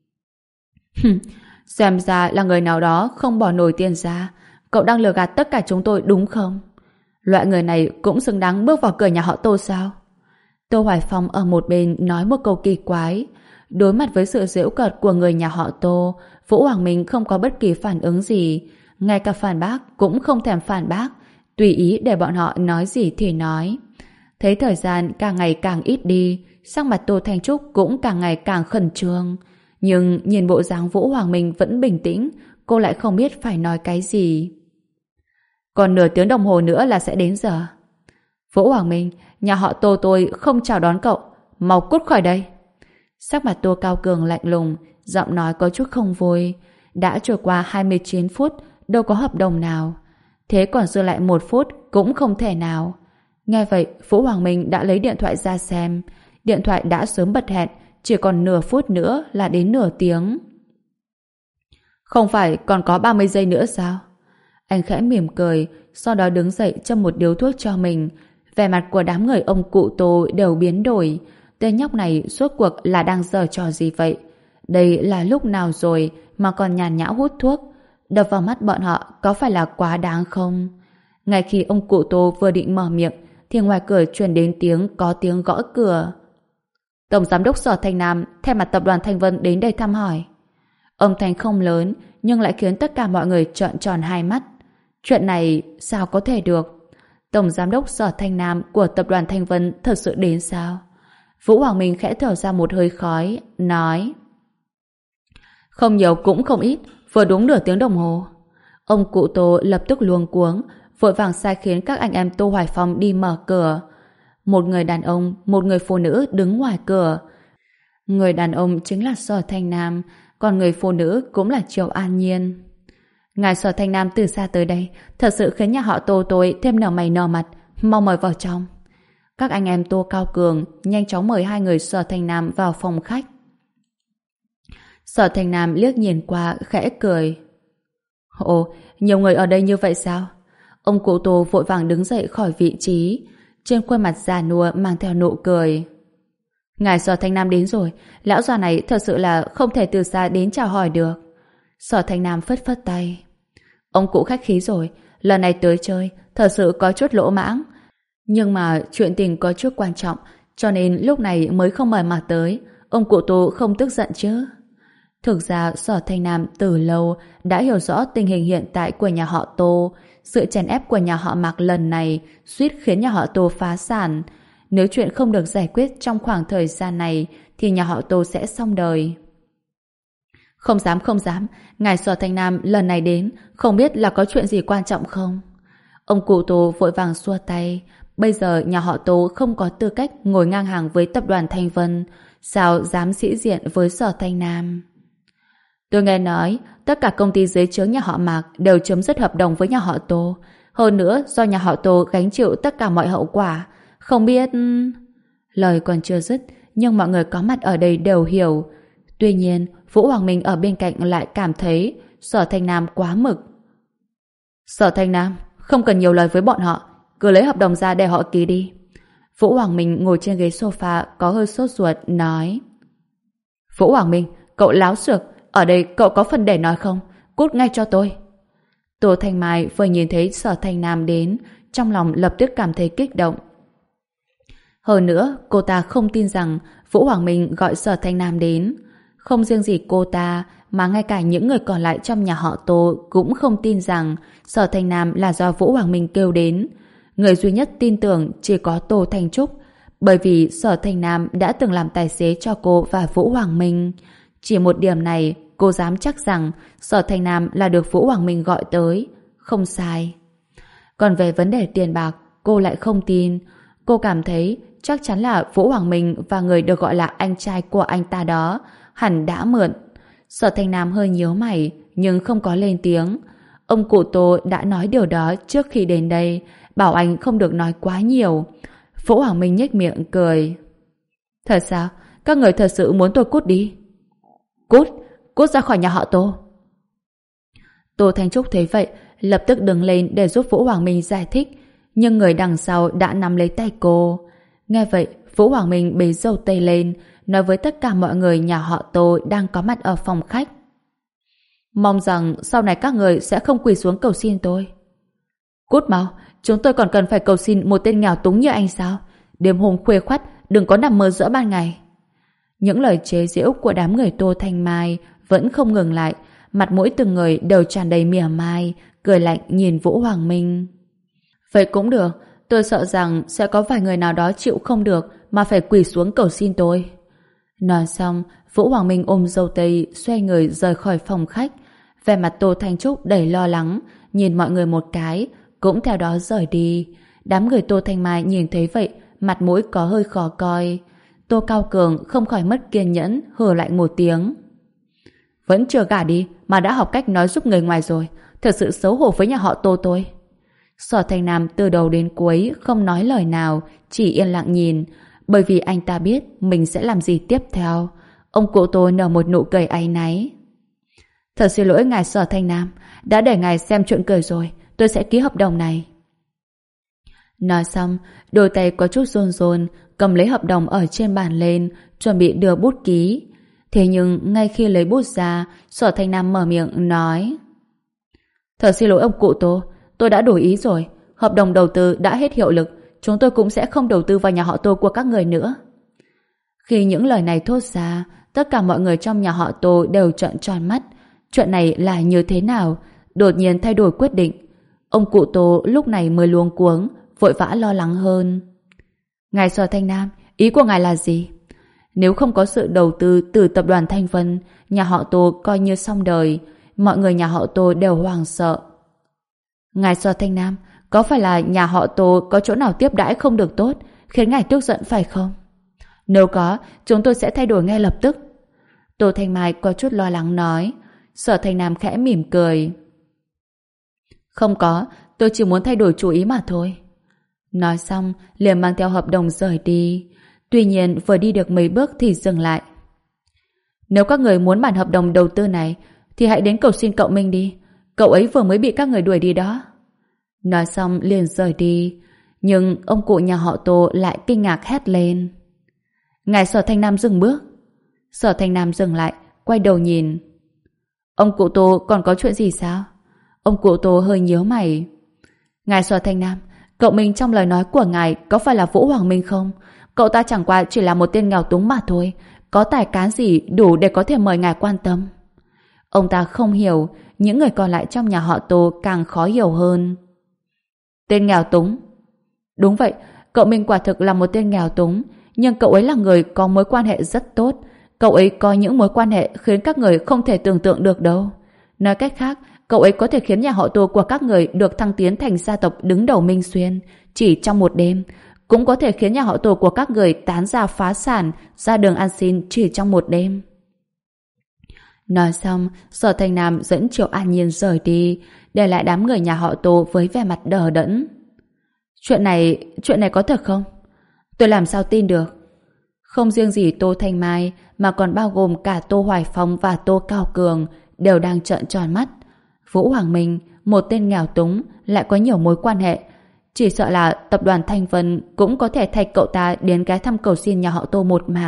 Xem ra là người nào đó không bỏ nổi tiền ra. Cậu đang lừa gạt tất cả chúng tôi đúng không? Loại người này cũng xứng đáng bước vào cửa nhà họ Tô sao? Tô Hoài Phong ở một bên nói một câu kỳ quái. Đối mặt với sự giễu cợt của người nhà họ Tô, Vũ Hoàng Minh không có bất kỳ phản ứng gì. Ngay cả phản bác cũng không thèm phản bác, tùy ý để bọn họ nói gì thì nói. Thấy thời gian càng ngày càng ít đi, sắc mặt Tô Thanh Trúc cũng càng ngày càng khẩn trương. Nhưng nhìn bộ dáng Vũ Hoàng Minh vẫn bình tĩnh, cô lại không biết phải nói cái gì. Còn nửa tiếng đồng hồ nữa là sẽ đến giờ. Vũ Hoàng Minh, nhà họ Tô tôi không chào đón cậu, mau cút khỏi đây. Sắc mặt Tô Cao Cường lạnh lùng, giọng nói có chút không vui. Đã trôi qua hai mươi chín phút, đâu có hợp đồng nào. Thế còn dư lại một phút cũng không thể nào. Nghe vậy, Vũ Hoàng Minh đã lấy điện thoại ra xem. Điện thoại đã sớm bật hẹn, chỉ còn nửa phút nữa là đến nửa tiếng. Không phải còn có ba mươi giây nữa sao? Anh khẽ mỉm cười, sau đó đứng dậy châm một điếu thuốc cho mình. Vẻ mặt của đám người ông cụ Tô đều biến đổi. Tên nhóc này suốt cuộc là đang giở trò gì vậy? Đây là lúc nào rồi mà còn nhàn nhã hút thuốc? Đập vào mắt bọn họ có phải là quá đáng không? Ngay khi ông cụ Tô vừa định mở miệng thì ngoài cửa truyền đến tiếng có tiếng gõ cửa. Tổng giám đốc Sở Thanh Nam thay mặt tập đoàn Thanh Vân đến đây thăm hỏi. Âm thanh không lớn nhưng lại khiến tất cả mọi người trợn tròn hai mắt. Chuyện này sao có thể được? Tổng giám đốc Sở Thanh Nam của tập đoàn Thanh Vân thật sự đến sao? Vũ Hoàng Minh khẽ thở ra một hơi khói, nói: Không nhiều cũng không ít, vừa đúng nửa tiếng đồng hồ. Ông cụ Tô lập tức luống cuống, vội vàng sai khiến các anh em Tô Hoài Phong đi mở cửa. Một người đàn ông, một người phụ nữ đứng ngoài cửa. Người đàn ông chính là Sở Thanh Nam, còn người phụ nữ cũng là Triệu An Nhiên. Ngài Sở Thanh Nam từ xa tới đây, thật sự khiến nhà họ Tô tôi thêm nở mày nở mặt, mau mời vào trong. Các anh em Tô Cao Cường nhanh chóng mời hai người Sở Thanh Nam vào phòng khách. Sở Thanh Nam liếc nhìn qua khẽ cười. Ồ, nhiều người ở đây như vậy sao? Ông cụ Tô vội vàng đứng dậy khỏi vị trí, trên khuôn mặt già nua mang theo nụ cười. Ngài Sở Thanh Nam đến rồi, lão già này thật sự là không thể từ xa đến chào hỏi được. Sở Thanh Nam phất phất tay. Ông cụ khách khí rồi, lần này tới chơi thật sự có chút lỗ mãng, nhưng mà chuyện tình có chút quan trọng, cho nên lúc này mới không mời mà tới. Ông cụ Tô không tức giận chứ? Thực ra Sở Thanh Nam từ lâu đã hiểu rõ tình hình hiện tại của nhà họ Tô. Sự chèn ép của nhà họ Mạc lần này suýt khiến nhà họ Tô phá sản. Nếu chuyện không được giải quyết trong khoảng thời gian này thì nhà họ Tô sẽ xong đời. Không dám không dám, ngài Sở Thanh Nam lần này đến không biết là có chuyện gì quan trọng không? Ông cụ Tô vội vàng xua tay. Bây giờ nhà họ Tô không có tư cách ngồi ngang hàng với tập đoàn Thanh Vân, sao dám sĩ diện với Sở Thanh Nam? Tôi nghe nói tất cả công ty dưới trướng nhà họ Mạc đều chấm dứt hợp đồng với nhà họ Tô. Hơn nữa do nhà họ Tô gánh chịu tất cả mọi hậu quả. Không biết... Lời còn chưa dứt, nhưng mọi người có mặt ở đây đều hiểu. Tuy nhiên, Vũ Hoàng Minh ở bên cạnh lại cảm thấy Sở Thanh Nam quá mực. Sở Thanh Nam, không cần nhiều lời với bọn họ, cứ lấy hợp đồng ra để họ ký đi. Vũ Hoàng Minh ngồi trên ghế sofa có hơi sốt ruột, nói: Vũ Hoàng Minh, cậu láo xược, ở đây cậu có phần để nói không? Cút ngay cho tôi. Tô Thanh Mai vừa nhìn thấy Sở Thanh Nam đến, trong lòng lập tức cảm thấy kích động. Hơn nữa, cô ta không tin rằng Vũ Hoàng Minh gọi Sở Thanh Nam đến. Không riêng gì cô ta, mà ngay cả những người còn lại trong nhà họ Tô cũng không tin rằng Sở Thanh Nam là do Vũ Hoàng Minh kêu đến. Người duy nhất tin tưởng chỉ có Tô Thanh Trúc, bởi vì Sở Thanh Nam đã từng làm tài xế cho cô và Vũ Hoàng Minh. Chỉ một điểm này, cô dám chắc rằng Sở Thanh Nam là được Vũ Hoàng Minh gọi tới. Không sai. Còn về vấn đề tiền bạc, cô lại không tin. Cô cảm thấy chắc chắn là Vũ Hoàng Minh và người được gọi là anh trai của anh ta đó hẳn đã mượn. Sở Thanh Nam hơi nhíu mày nhưng không có lên tiếng. Ông cụ Tô đã nói điều đó trước khi đến đây, bảo anh không được nói quá nhiều. Vũ Hoàng Minh nhếch miệng cười. Thật sao? Các người thật sự muốn tôi cút đi? Cút? Cút ra khỏi nhà họ Tô. Tô Thanh Trúc thấy vậy lập tức đứng lên để giúp Vũ Hoàng Minh giải thích, nhưng người đằng sau đã nắm lấy tay cô. Nghe vậy, Vũ Hoàng Minh bế dâu tây lên, nói với tất cả mọi người nhà họ Tô đang có mặt ở phòng khách: Mong rằng sau này các người sẽ không quỳ xuống cầu xin tôi. Cút mau, chúng tôi còn cần phải cầu xin một tên nghèo túng như anh sao? Đêm hôm khuya khoắt, đừng có nằm mơ giữa ban ngày. Những lời chế giễu của đám người Tô Thanh Mai vẫn không ngừng lại, mặt mũi từng người đều tràn đầy mỉa mai, cười lạnh nhìn Vũ Hoàng Minh. Vậy cũng được, tôi sợ rằng sẽ có vài người nào đó chịu không được mà phải quỳ xuống cầu xin tôi. Nói xong, Vũ Hoàng Minh ôm dâu tây xoay người rời khỏi phòng khách. Vẻ mặt Tô Thanh Trúc đầy lo lắng, nhìn mọi người một cái, cũng theo đó rời đi. Đám người Tô Thanh Mai nhìn thấy vậy, mặt mũi có hơi khó coi. Tô Cao Cường không khỏi mất kiên nhẫn, hừ lại một tiếng. Vẫn chưa gả đi mà đã học cách nói giúp người ngoài rồi, thật sự xấu hổ với nhà họ Tô tôi. Sở Thanh Nam từ đầu đến cuối không nói lời nào, chỉ yên lặng nhìn, bởi vì anh ta biết mình sẽ làm gì tiếp theo. Ông cụ Tô nở một nụ cười áy náy. Thật xin lỗi ngài Sở Thanh Nam, đã để ngài xem chuyện cười rồi, tôi sẽ ký hợp đồng này. Nói xong, đôi tay có chút run run, cầm lấy hợp đồng ở trên bàn lên, chuẩn bị đưa bút ký. Thế nhưng ngay khi lấy bút ra, Sở Thanh Nam mở miệng nói: Thật xin lỗi ông cụ Tô, tôi đã đổi ý rồi, hợp đồng đầu tư đã hết hiệu lực, chúng tôi cũng sẽ không đầu tư vào nhà họ Tô của các người nữa. Khi những lời này thốt ra, tất cả mọi người trong nhà họ Tô đều trợn tròn mắt. Chuyện này là như thế nào? Đột nhiên thay đổi quyết định. Ông cụ Tô lúc này mới luống cuống, vội vã lo lắng hơn. Ngài Sở Thanh Nam, ý của ngài là gì? Nếu không có sự đầu tư từ tập đoàn Thanh Vân, nhà họ Tô coi như xong đời. Mọi người nhà họ Tô đều hoảng sợ. Ngài Sở Thanh Nam, có phải là nhà họ Tô có chỗ nào tiếp đãi không được tốt, khiến ngài tức giận phải không? Nếu có, chúng tôi sẽ thay đổi ngay lập tức. Tô Thanh Mai có chút lo lắng nói. Sở Thanh Nam khẽ mỉm cười. Không có, tôi chỉ muốn thay đổi chủ ý mà thôi. Nói xong, liền mang theo hợp đồng rời đi. Tuy nhiên, vừa đi được mấy bước thì dừng lại. Nếu các người muốn bản hợp đồng đầu tư này, thì hãy đến cầu xin cậu Minh đi. Cậu ấy vừa mới bị các người đuổi đi đó. Nói xong liền rời đi. Nhưng ông cụ nhà họ Tô lại kinh ngạc hét lên. Ngài Sở Thanh Nam dừng bước. Sở Thanh Nam dừng lại, quay đầu nhìn. Ông cụ Tô còn có chuyện gì sao? Ông cụ Tô hơi nhíu mày. Ngài Sở Thanh Nam, cậu Minh trong lời nói của ngài có phải là Vũ Hoàng Minh không? Cậu ta chẳng qua chỉ là một tên nghèo túng mà thôi, có tài cán gì đủ để có thể mời ngài quan tâm. Ông ta không hiểu, những người còn lại trong nhà họ Tô càng khó hiểu hơn. Tên nghèo túng? Đúng vậy, cậu Minh quả thực là một tên nghèo túng, nhưng cậu ấy là người có mối quan hệ rất tốt. Cậu ấy có những mối quan hệ khiến các người không thể tưởng tượng được đâu. Nói cách khác, cậu ấy có thể khiến nhà họ Tô của các người được thăng tiến thành gia tộc đứng đầu Minh Xuyên chỉ trong một đêm, cũng có thể khiến nhà họ Tô của các người tán gia phá sản, ra đường ăn xin chỉ trong một đêm. Nói xong, Sở Thanh Nam dẫn Triệu An Nhiên rời đi, để lại đám người nhà họ Tô với vẻ mặt đờ đẫn. Chuyện này, chuyện này có thật không? Tôi làm sao tin được? Không riêng gì Tô Thanh Mai, mà còn bao gồm cả Tô Hoài Phong và Tô Cao Cường, đều đang trợn tròn mắt. Vũ Hoàng Minh, một tên nghèo túng, lại có nhiều mối quan hệ. Chỉ sợ là tập đoàn Thanh Vân cũng có thể thay cậu ta đến ghé thăm cầu xin nhà họ Tô một mạng.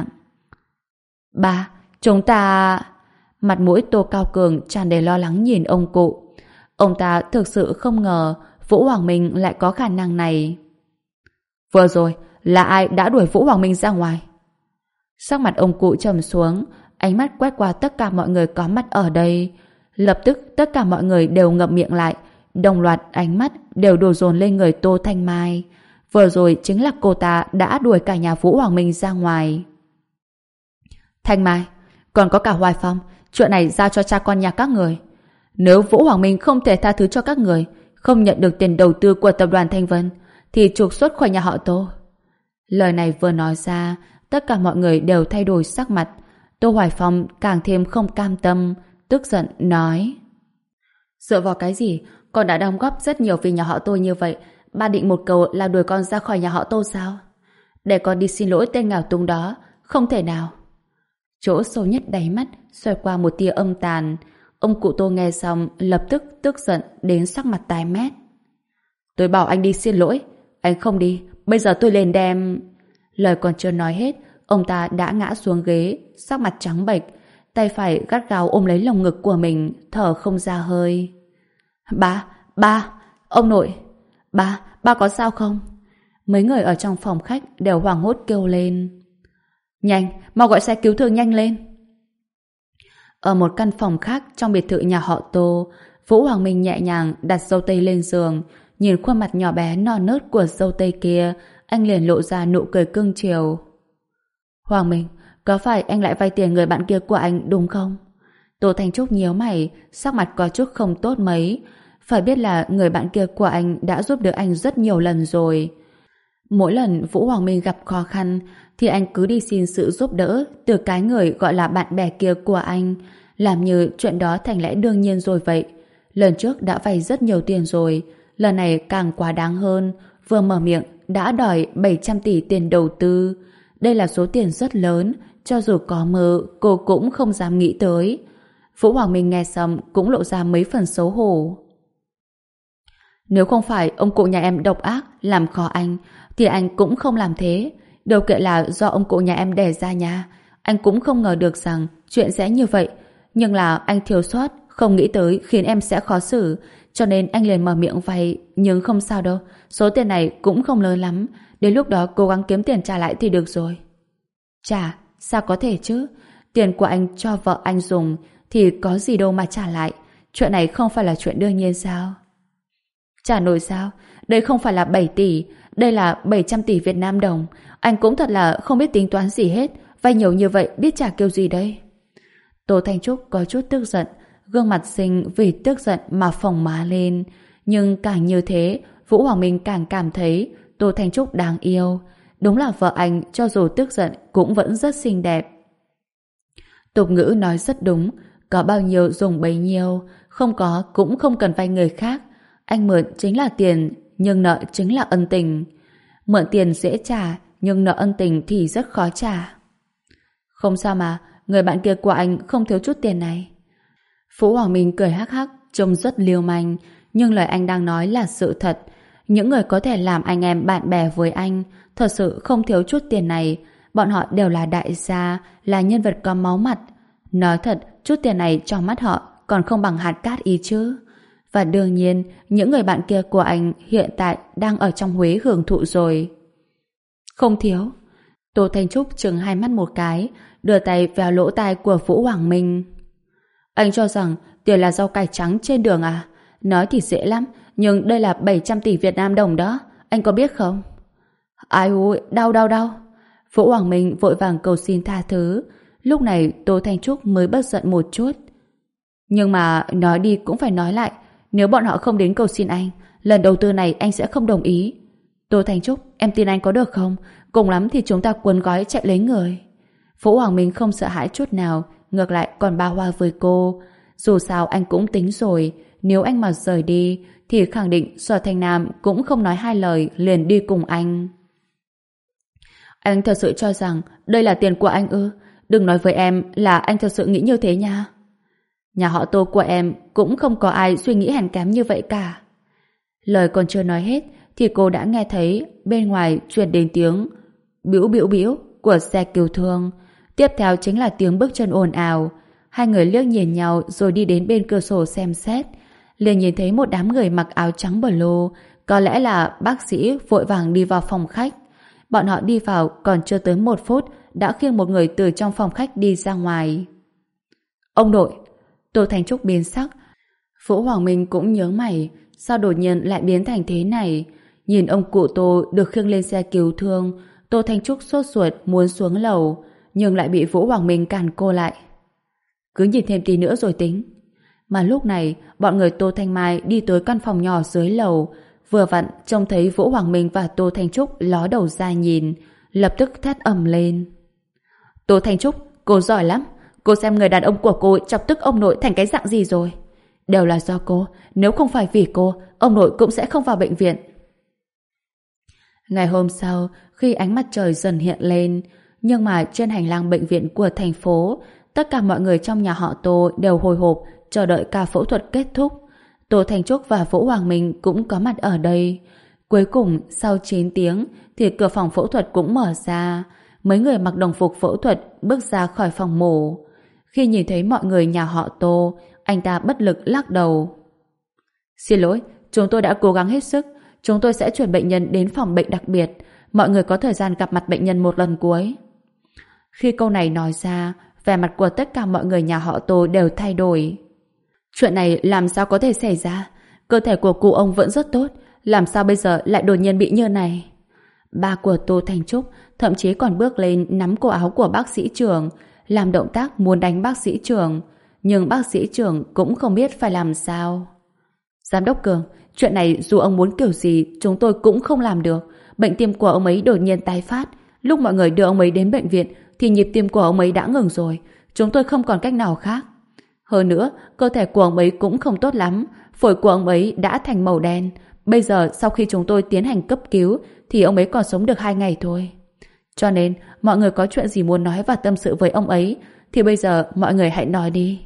Ba, chúng ta... Mặt mũi Tô Cao Cường tràn đầy lo lắng nhìn ông cụ. Ông ta thực sự không ngờ Vũ Hoàng Minh lại có khả năng này. Vừa rồi, là ai đã đuổi Vũ Hoàng Minh ra ngoài? Sắc mặt ông cụ trầm xuống, ánh mắt quét qua tất cả mọi người có mặt ở đây. Lập tức tất cả mọi người đều ngậm miệng lại, đồng loạt ánh mắt đều đổ dồn lên người Tô Thanh Mai. Vừa rồi chính là cô ta đã đuổi cả nhà Vũ Hoàng Minh ra ngoài. Thanh Mai, còn có cả Hoài Phong, chuyện này giao cho cha con nhà các người. Nếu Vũ Hoàng Minh không thể tha thứ cho các người, không nhận được tiền đầu tư của tập đoàn Thanh Vân, thì trục xuất khỏi nhà họ Tô. Lời này vừa nói ra, tất cả mọi người đều thay đổi sắc mặt. Tô Hoài Phong càng thêm không cam tâm, tức giận nói: dựa vào cái gì? Con đã đóng góp rất nhiều vì nhà họ Tô như vậy, ba định một câu là đuổi con ra khỏi nhà họ Tô sao? Để con đi xin lỗi tên nghèo túng đó, không thể nào. Chỗ sâu nhất đáy mắt xoay qua một tia âm tàn. Ông cụ Tô nghe xong lập tức tức giận đến sắc mặt tái mét. Tôi bảo anh đi xin lỗi, anh không đi, bây giờ tôi lên đem... Lời còn chưa nói hết, ông ta đã ngã xuống ghế, sắc mặt trắng bệch, tay phải gắt gao ôm lấy lồng ngực của mình, thở không ra hơi. Ba, ba, ông nội, ba, ba có sao không? Mấy người ở trong phòng khách đều hoảng hốt kêu lên. Nhanh, mau gọi xe cứu thương nhanh lên. Ở một căn phòng khác trong biệt thự nhà họ Tô, Vũ Hoàng Minh nhẹ nhàng đặt dâu tây lên giường, nhìn khuôn mặt nhỏ bé non nớt của dâu tây kia, anh liền lộ ra nụ cười cưng chiều. Hoàng Minh, có phải anh lại vay tiền người bạn kia của anh đúng không? Tô Thanh Trúc nhíu mày, sắc mặt có chút không tốt mấy. Phải biết là người bạn kia của anh đã giúp đỡ anh rất nhiều lần rồi. Mỗi lần Vũ Hoàng Minh gặp khó khăn thì anh cứ đi xin sự giúp đỡ từ cái người gọi là bạn bè kia của anh, làm như chuyện đó thành lẽ đương nhiên rồi vậy. Lần trước đã vay rất nhiều tiền rồi, lần này càng quá đáng hơn, vừa mở miệng đã đòi bảy trăm tỷ tiền đầu tư. Đây là số tiền rất lớn, cho dù có mơ cô cũng không dám nghĩ tới. Vũ Hoàng Minh nghe xong cũng lộ ra mấy phần xấu hổ. Nếu không phải ông cụ nhà em độc ác làm khó anh thì anh cũng không làm thế. Điều kiện là do ông cụ nhà em đẻ ra nha. Anh cũng không ngờ được rằng chuyện sẽ như vậy. Nhưng là anh thiếu sót, không nghĩ tới khiến em sẽ khó xử, cho nên anh liền mở miệng vay. Nhưng không sao đâu, số tiền này cũng không lớn lắm, đến lúc đó cố gắng kiếm tiền trả lại thì được rồi. Trả? Sao có thể chứ? Tiền của anh cho vợ anh dùng thì có gì đâu mà trả lại. Chuyện này không phải là chuyện đương nhiên sao? Trả nổi sao? Đây không phải là bảy tỷ, đây là bảy trăm tỷ Việt Nam đồng. Anh cũng thật là không biết tính toán gì hết, vay nhiều như vậy biết trả kiểu gì đây? Tô Thanh Trúc có chút tức giận, gương mặt xinh vì tức giận mà phồng má lên. Nhưng càng như thế, Vũ Hoàng Minh càng cảm thấy Tô Thanh Trúc đáng yêu. Đúng là vợ anh cho dù tức giận cũng vẫn rất xinh đẹp. Tục ngữ nói rất đúng, có bao nhiêu dùng bấy nhiêu, không có cũng không cần vay người khác. Anh mượn chính là tiền, nhưng nợ chính là ân tình. Mượn tiền dễ trả, nhưng nợ ân tình thì rất khó trả. Không sao mà, người bạn kia của anh không thiếu chút tiền này. Vũ Hoàng Minh cười hắc hắc, trông rất liêu manh, nhưng lời anh đang nói là sự thật. Những người có thể làm anh em bạn bè với anh thật sự không thiếu chút tiền này. Bọn họ đều là đại gia, là nhân vật có máu mặt. Nói thật, chút tiền này trong mắt họ còn không bằng hạt cát ý chứ. Và đương nhiên, những người bạn kia của anh hiện tại đang ở trong Huế hưởng thụ rồi. Không thiếu. Tô Thanh Trúc trừng hai mắt một cái, đưa tay vào lỗ tai của Vũ Hoàng Minh. Anh cho rằng tiền là rau cải trắng trên đường à? Nói thì dễ lắm, nhưng đây là bảy trăm tỷ Việt Nam đồng đó, anh có biết không? Ai ôi, đau đau đau. Vũ Hoàng Minh vội vàng cầu xin tha thứ. Lúc này Tô Thanh Trúc mới bớt giận một chút. Nhưng mà nói đi cũng phải nói lại, nếu bọn họ không đến cầu xin anh, lần đầu tư này anh sẽ không đồng ý. Tô Thanh Trúc, em tin anh có được không? Cùng lắm thì chúng ta cuốn gói chạy lấy người. Vũ Hoàng Minh không sợ hãi chút nào, ngược lại còn ba hoa với cô. Dù sao anh cũng tính rồi, nếu anh mà rời đi thì khẳng định Sở Thanh Nam cũng không nói hai lời liền đi cùng anh. Anh thật sự cho rằng đây là tiền của anh ư? Đừng nói với em là anh thật sự nghĩ như thế nha. Nhà họ Tô của em cũng không có ai suy nghĩ hèn kém như vậy cả. Lời còn chưa nói hết thì cô đã nghe thấy bên ngoài truyền đến tiếng bĩu bĩu bĩu của xe cứu thương. Tiếp theo chính là tiếng bước chân ồn ào. Hai người liếc nhìn nhau rồi đi đến bên cửa sổ xem xét. Liền nhìn thấy một đám người mặc áo trắng blue, có lẽ là bác sĩ, vội vàng đi vào phòng khách. Bọn họ đi vào còn chưa tới một phút đã khiêng một người từ trong phòng khách đi ra ngoài. Ông nội! Tô Thanh Trúc biến sắc. Vũ Hoàng Minh cũng nhớ mày, sao đột nhiên lại biến thành thế này? Nhìn ông cụ Tô được khiêng lên xe cứu thương, Tô Thanh Trúc sốt ruột muốn xuống lầu, nhưng lại bị Vũ Hoàng Minh cản cô lại. Cứ nhìn thêm tí nữa rồi tính. Mà lúc này, bọn người Tô Thanh Mai đi tới căn phòng nhỏ dưới lầu, vừa vặn trông thấy Vũ Hoàng Minh và Tô Thanh Trúc ló đầu ra nhìn, lập tức thét ầm lên. Tô Thanh Trúc, cô giỏi lắm. Cô xem người đàn ông của cô chọc tức ông nội thành cái dạng gì rồi. Đều là do cô, nếu không phải vì cô, ông nội cũng sẽ không vào bệnh viện. Ngày hôm sau, khi ánh mặt trời dần hiện lên, nhưng mà trên hành lang bệnh viện của thành phố, tất cả mọi người trong nhà họ Tô đều hồi hộp chờ đợi ca phẫu thuật kết thúc. Tô Thanh Trúc và Vũ Hoàng Minh cũng có mặt ở đây. Cuối cùng, sau chín tiếng, thì cửa phòng phẫu thuật cũng mở ra. Mấy người mặc đồng phục phẫu thuật bước ra khỏi phòng mổ. Khi nhìn thấy mọi người nhà họ Tô, anh ta bất lực lắc đầu. Xin lỗi, chúng tôi đã cố gắng hết sức. Chúng tôi sẽ chuyển bệnh nhân đến phòng bệnh đặc biệt. Mọi người có thời gian gặp mặt bệnh nhân một lần cuối. Khi câu này nói ra, vẻ mặt của tất cả mọi người nhà họ Tô đều thay đổi. Chuyện này làm sao có thể xảy ra? Cơ thể của cụ ông vẫn rất tốt, làm sao bây giờ lại đột nhiên bị như này? Ba của Tô Thanh Trúc thậm chí còn bước lên nắm cổ áo của bác sĩ trưởng, làm động tác muốn đánh bác sĩ trưởng, nhưng bác sĩ trưởng cũng không biết phải làm sao. Giám đốc Cường, chuyện này dù ông muốn kiểu gì chúng tôi cũng không làm được. Bệnh tim của ông ấy đột nhiên tái phát. Lúc mọi người đưa ông ấy đến bệnh viện thì nhịp tim của ông ấy đã ngừng rồi. Chúng tôi không còn cách nào khác. Hơn nữa, cơ thể của ông ấy cũng không tốt lắm. Phổi của ông ấy đã thành màu đen. Bây giờ sau khi chúng tôi tiến hành cấp cứu thì ông ấy còn sống được hai ngày thôi. Cho nên, mọi người có chuyện gì muốn nói và tâm sự với ông ấy thì bây giờ mọi người hãy nói đi.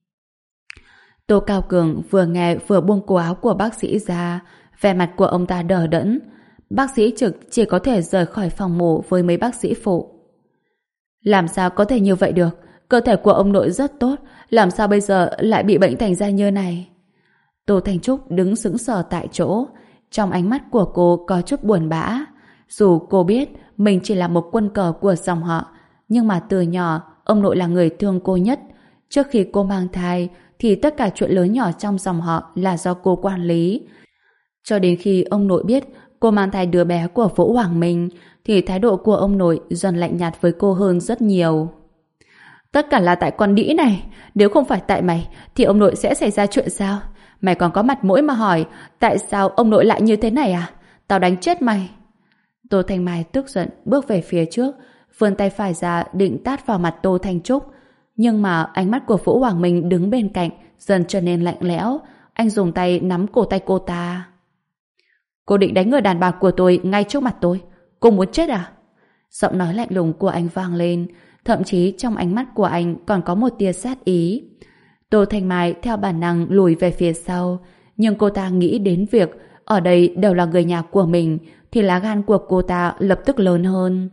Tô Cao Cường vừa nghe vừa buông cổ áo của bác sĩ ra, vẻ mặt của ông ta đờ đẫn. Bác sĩ trực chỉ có thể rời khỏi phòng mổ với mấy bác sĩ phụ. Làm sao có thể như vậy được? Cơ thể của ông nội rất tốt, làm sao bây giờ lại bị bệnh thành ra như này? Tô Thanh Trúc đứng sững sờ tại chỗ, trong ánh mắt của cô có chút buồn bã. Dù cô biết mình chỉ là một quân cờ của dòng họ, nhưng mà từ nhỏ ông nội là người thương cô nhất. Trước khi cô mang thai thì tất cả chuyện lớn nhỏ trong dòng họ là do cô quản lý. Cho đến khi ông nội biết cô mang thai đứa bé của Vũ Hoàng Minh thì thái độ của ông nội dần lạnh nhạt với cô hơn rất nhiều. Tất cả là tại con đĩ này, nếu không phải tại mày thì ông nội sẽ xảy ra chuyện sao? Mày còn có mặt mũi mà hỏi tại sao ông nội lại như thế này à? Tao đánh chết mày. Tô Thanh Mai tức giận bước về phía trước, vươn tay phải ra định tát vào mặt Tô Thanh Trúc. Nhưng mà ánh mắt của Vũ Hoàng Minh đứng bên cạnh dần trở nên lạnh lẽo. Anh dùng tay nắm cổ tay cô ta. Cô định đánh người đàn bà của tôi ngay trước mặt tôi? Cô muốn chết à? Giọng nói lạnh lùng của anh vang lên, thậm chí trong ánh mắt của anh còn có một tia sát ý. Tô Thanh Mai theo bản năng lùi về phía sau, nhưng cô ta nghĩ đến việc ở đây đều là người nhà của mình thì lá gan của cô ta lập tức lớn hơn.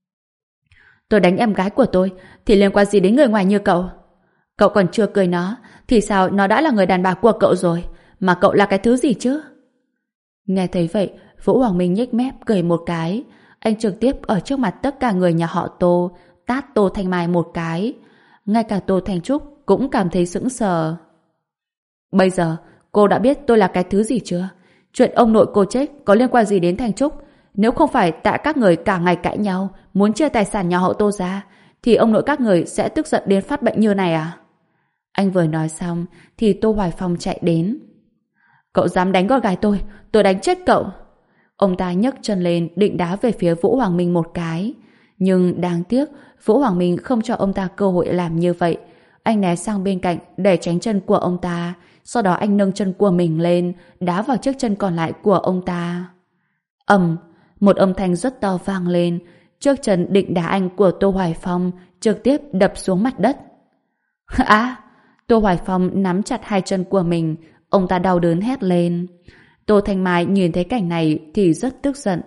Tôi đánh em gái của tôi thì liên quan gì đến người ngoài như cậu? Cậu còn chưa cười nó thì sao nó đã là người đàn bà của cậu rồi, mà cậu là cái thứ gì chứ? Nghe thấy vậy, Vũ Hoàng Minh nhếch mép cười một cái. Anh trực tiếp ở trước mặt tất cả người nhà họ Tô tát Tô Thanh Mai một cái. Ngay cả Tô Thanh Trúc cũng cảm thấy sững sờ. Bây giờ cô đã biết tôi là cái thứ gì chưa? Chuyện ông nội cô chết có liên quan gì đến Thanh Trúc? Nếu không phải tại các người cả ngày cãi nhau muốn chia tài sản nhà họ Tô ra thì ông nội các người sẽ tức giận đến phát bệnh như này à? Anh vừa nói xong thì Tô Hoài Phong chạy đến. Cậu dám đánh con gái tôi, tôi đánh chết cậu. Ông ta nhấc chân lên định đá về phía Vũ Hoàng Minh một cái. Nhưng đáng tiếc, Vũ Hoàng Minh không cho ông ta cơ hội làm như vậy. Anh né sang bên cạnh để tránh chân của ông ta. Sau đó anh nâng chân của mình lên, đá vào chiếc chân còn lại của ông ta. Ầm, một âm thanh rất to vang lên. Chiếc chân định đá anh của Tô Hoài Phong trực tiếp đập xuống mặt đất. À! Tô Hoài Phong nắm chặt hai chân của mình. Ông ta đau đớn hét lên. Tô Thanh Mai nhìn thấy cảnh này thì rất tức giận.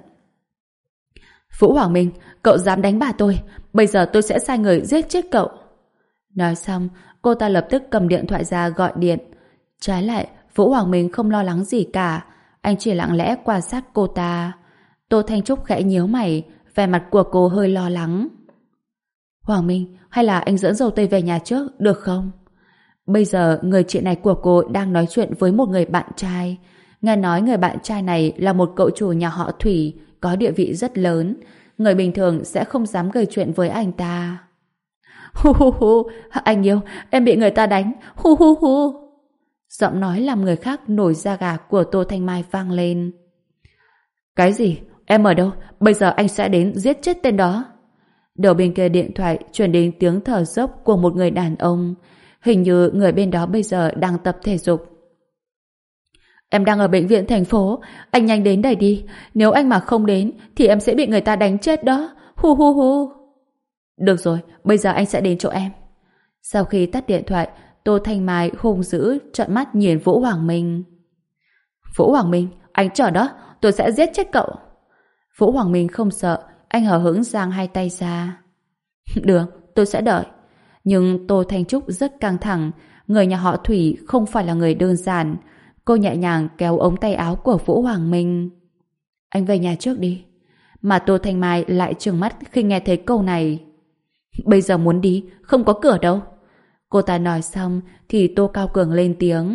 Vũ Hoàng Minh, cậu dám đánh bà tôi, bây giờ tôi sẽ sai người giết chết cậu. Nói xong, cô ta lập tức cầm điện thoại ra gọi điện. Trái lại, Vũ Hoàng Minh không lo lắng gì cả, anh chỉ lặng lẽ quan sát cô ta. Tô Thanh Trúc khẽ nhíu mày, vẻ mặt của cô hơi lo lắng. Hoàng Minh, hay là anh dẫn dâu tây về nhà trước, được không? Bây giờ người chị này của cô đang nói chuyện với một người bạn trai. Nghe nói người bạn trai này là một cậu chủ nhà họ Thủy, có địa vị rất lớn. Người bình thường sẽ không dám gây chuyện với anh ta. Hu hu hu, anh yêu, em bị người ta đánh. Hu hu hu. Giọng nói làm người khác nổi da gà của Tô Thanh Mai vang lên. Cái gì? Em ở đâu? Bây giờ anh sẽ đến giết chết tên đó. Đầu bên kia điện thoại truyền đến tiếng thở dốc của một người đàn ông. Hình như người bên đó bây giờ đang tập thể dục. Em đang ở bệnh viện thành phố, anh nhanh đến đây đi. Nếu anh mà không đến thì em sẽ bị người ta đánh chết đó. Hu hu hu. Được rồi, bây giờ anh sẽ đến chỗ em. Sau khi tắt điện thoại, Tô Thanh Mai hung dữ trợn mắt nhìn Vũ Hoàng Minh. Vũ Hoàng Minh, anh chờ đó, tôi sẽ giết chết cậu. Vũ Hoàng Minh không sợ, anh hờ hững giang hai tay ra. Được, tôi sẽ đợi. Nhưng Tô Thanh Trúc rất căng thẳng, người nhà họ Thủy không phải là người đơn giản. Cô nhẹ nhàng kéo ống tay áo của Vũ Hoàng Minh. Anh về nhà trước đi. Mà Tô Thanh Mai lại trừng mắt khi nghe thấy câu này. Bây giờ muốn đi, không có cửa đâu. Cô ta nói xong thì Tô Cao Cường lên tiếng.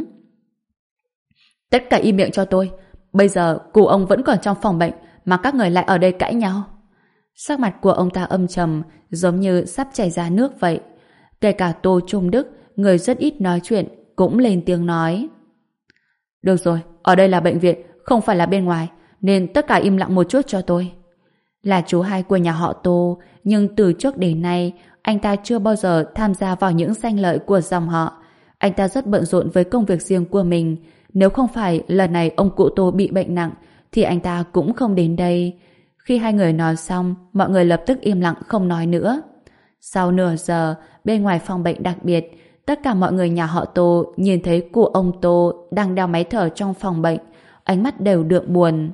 Tất cả im miệng cho tôi. Bây giờ cụ ông vẫn còn trong phòng bệnh mà các người lại ở đây cãi nhau. Sắc mặt của ông ta âm trầm, giống như sắp chảy ra nước vậy. Kể cả Tô Trung Đức, người rất ít nói chuyện, cũng lên tiếng nói. Được rồi, ở đây là bệnh viện, không phải là bên ngoài, nên tất cả im lặng một chút cho tôi. Là chú hai của nhà họ Tô, nhưng từ trước đến nay, anh ta chưa bao giờ tham gia vào những danh lợi của dòng họ. Anh ta rất bận rộn với công việc riêng của mình. Nếu không phải lần này ông cụ Tô bị bệnh nặng, thì anh ta cũng không đến đây. Khi hai người nói xong, mọi người lập tức im lặng không nói nữa. Sau nửa giờ, bên ngoài phòng bệnh đặc biệt, tất cả mọi người nhà họ Tô nhìn thấy cụ ông Tô đang đeo máy thở trong phòng bệnh, ánh mắt đều đượm buồn.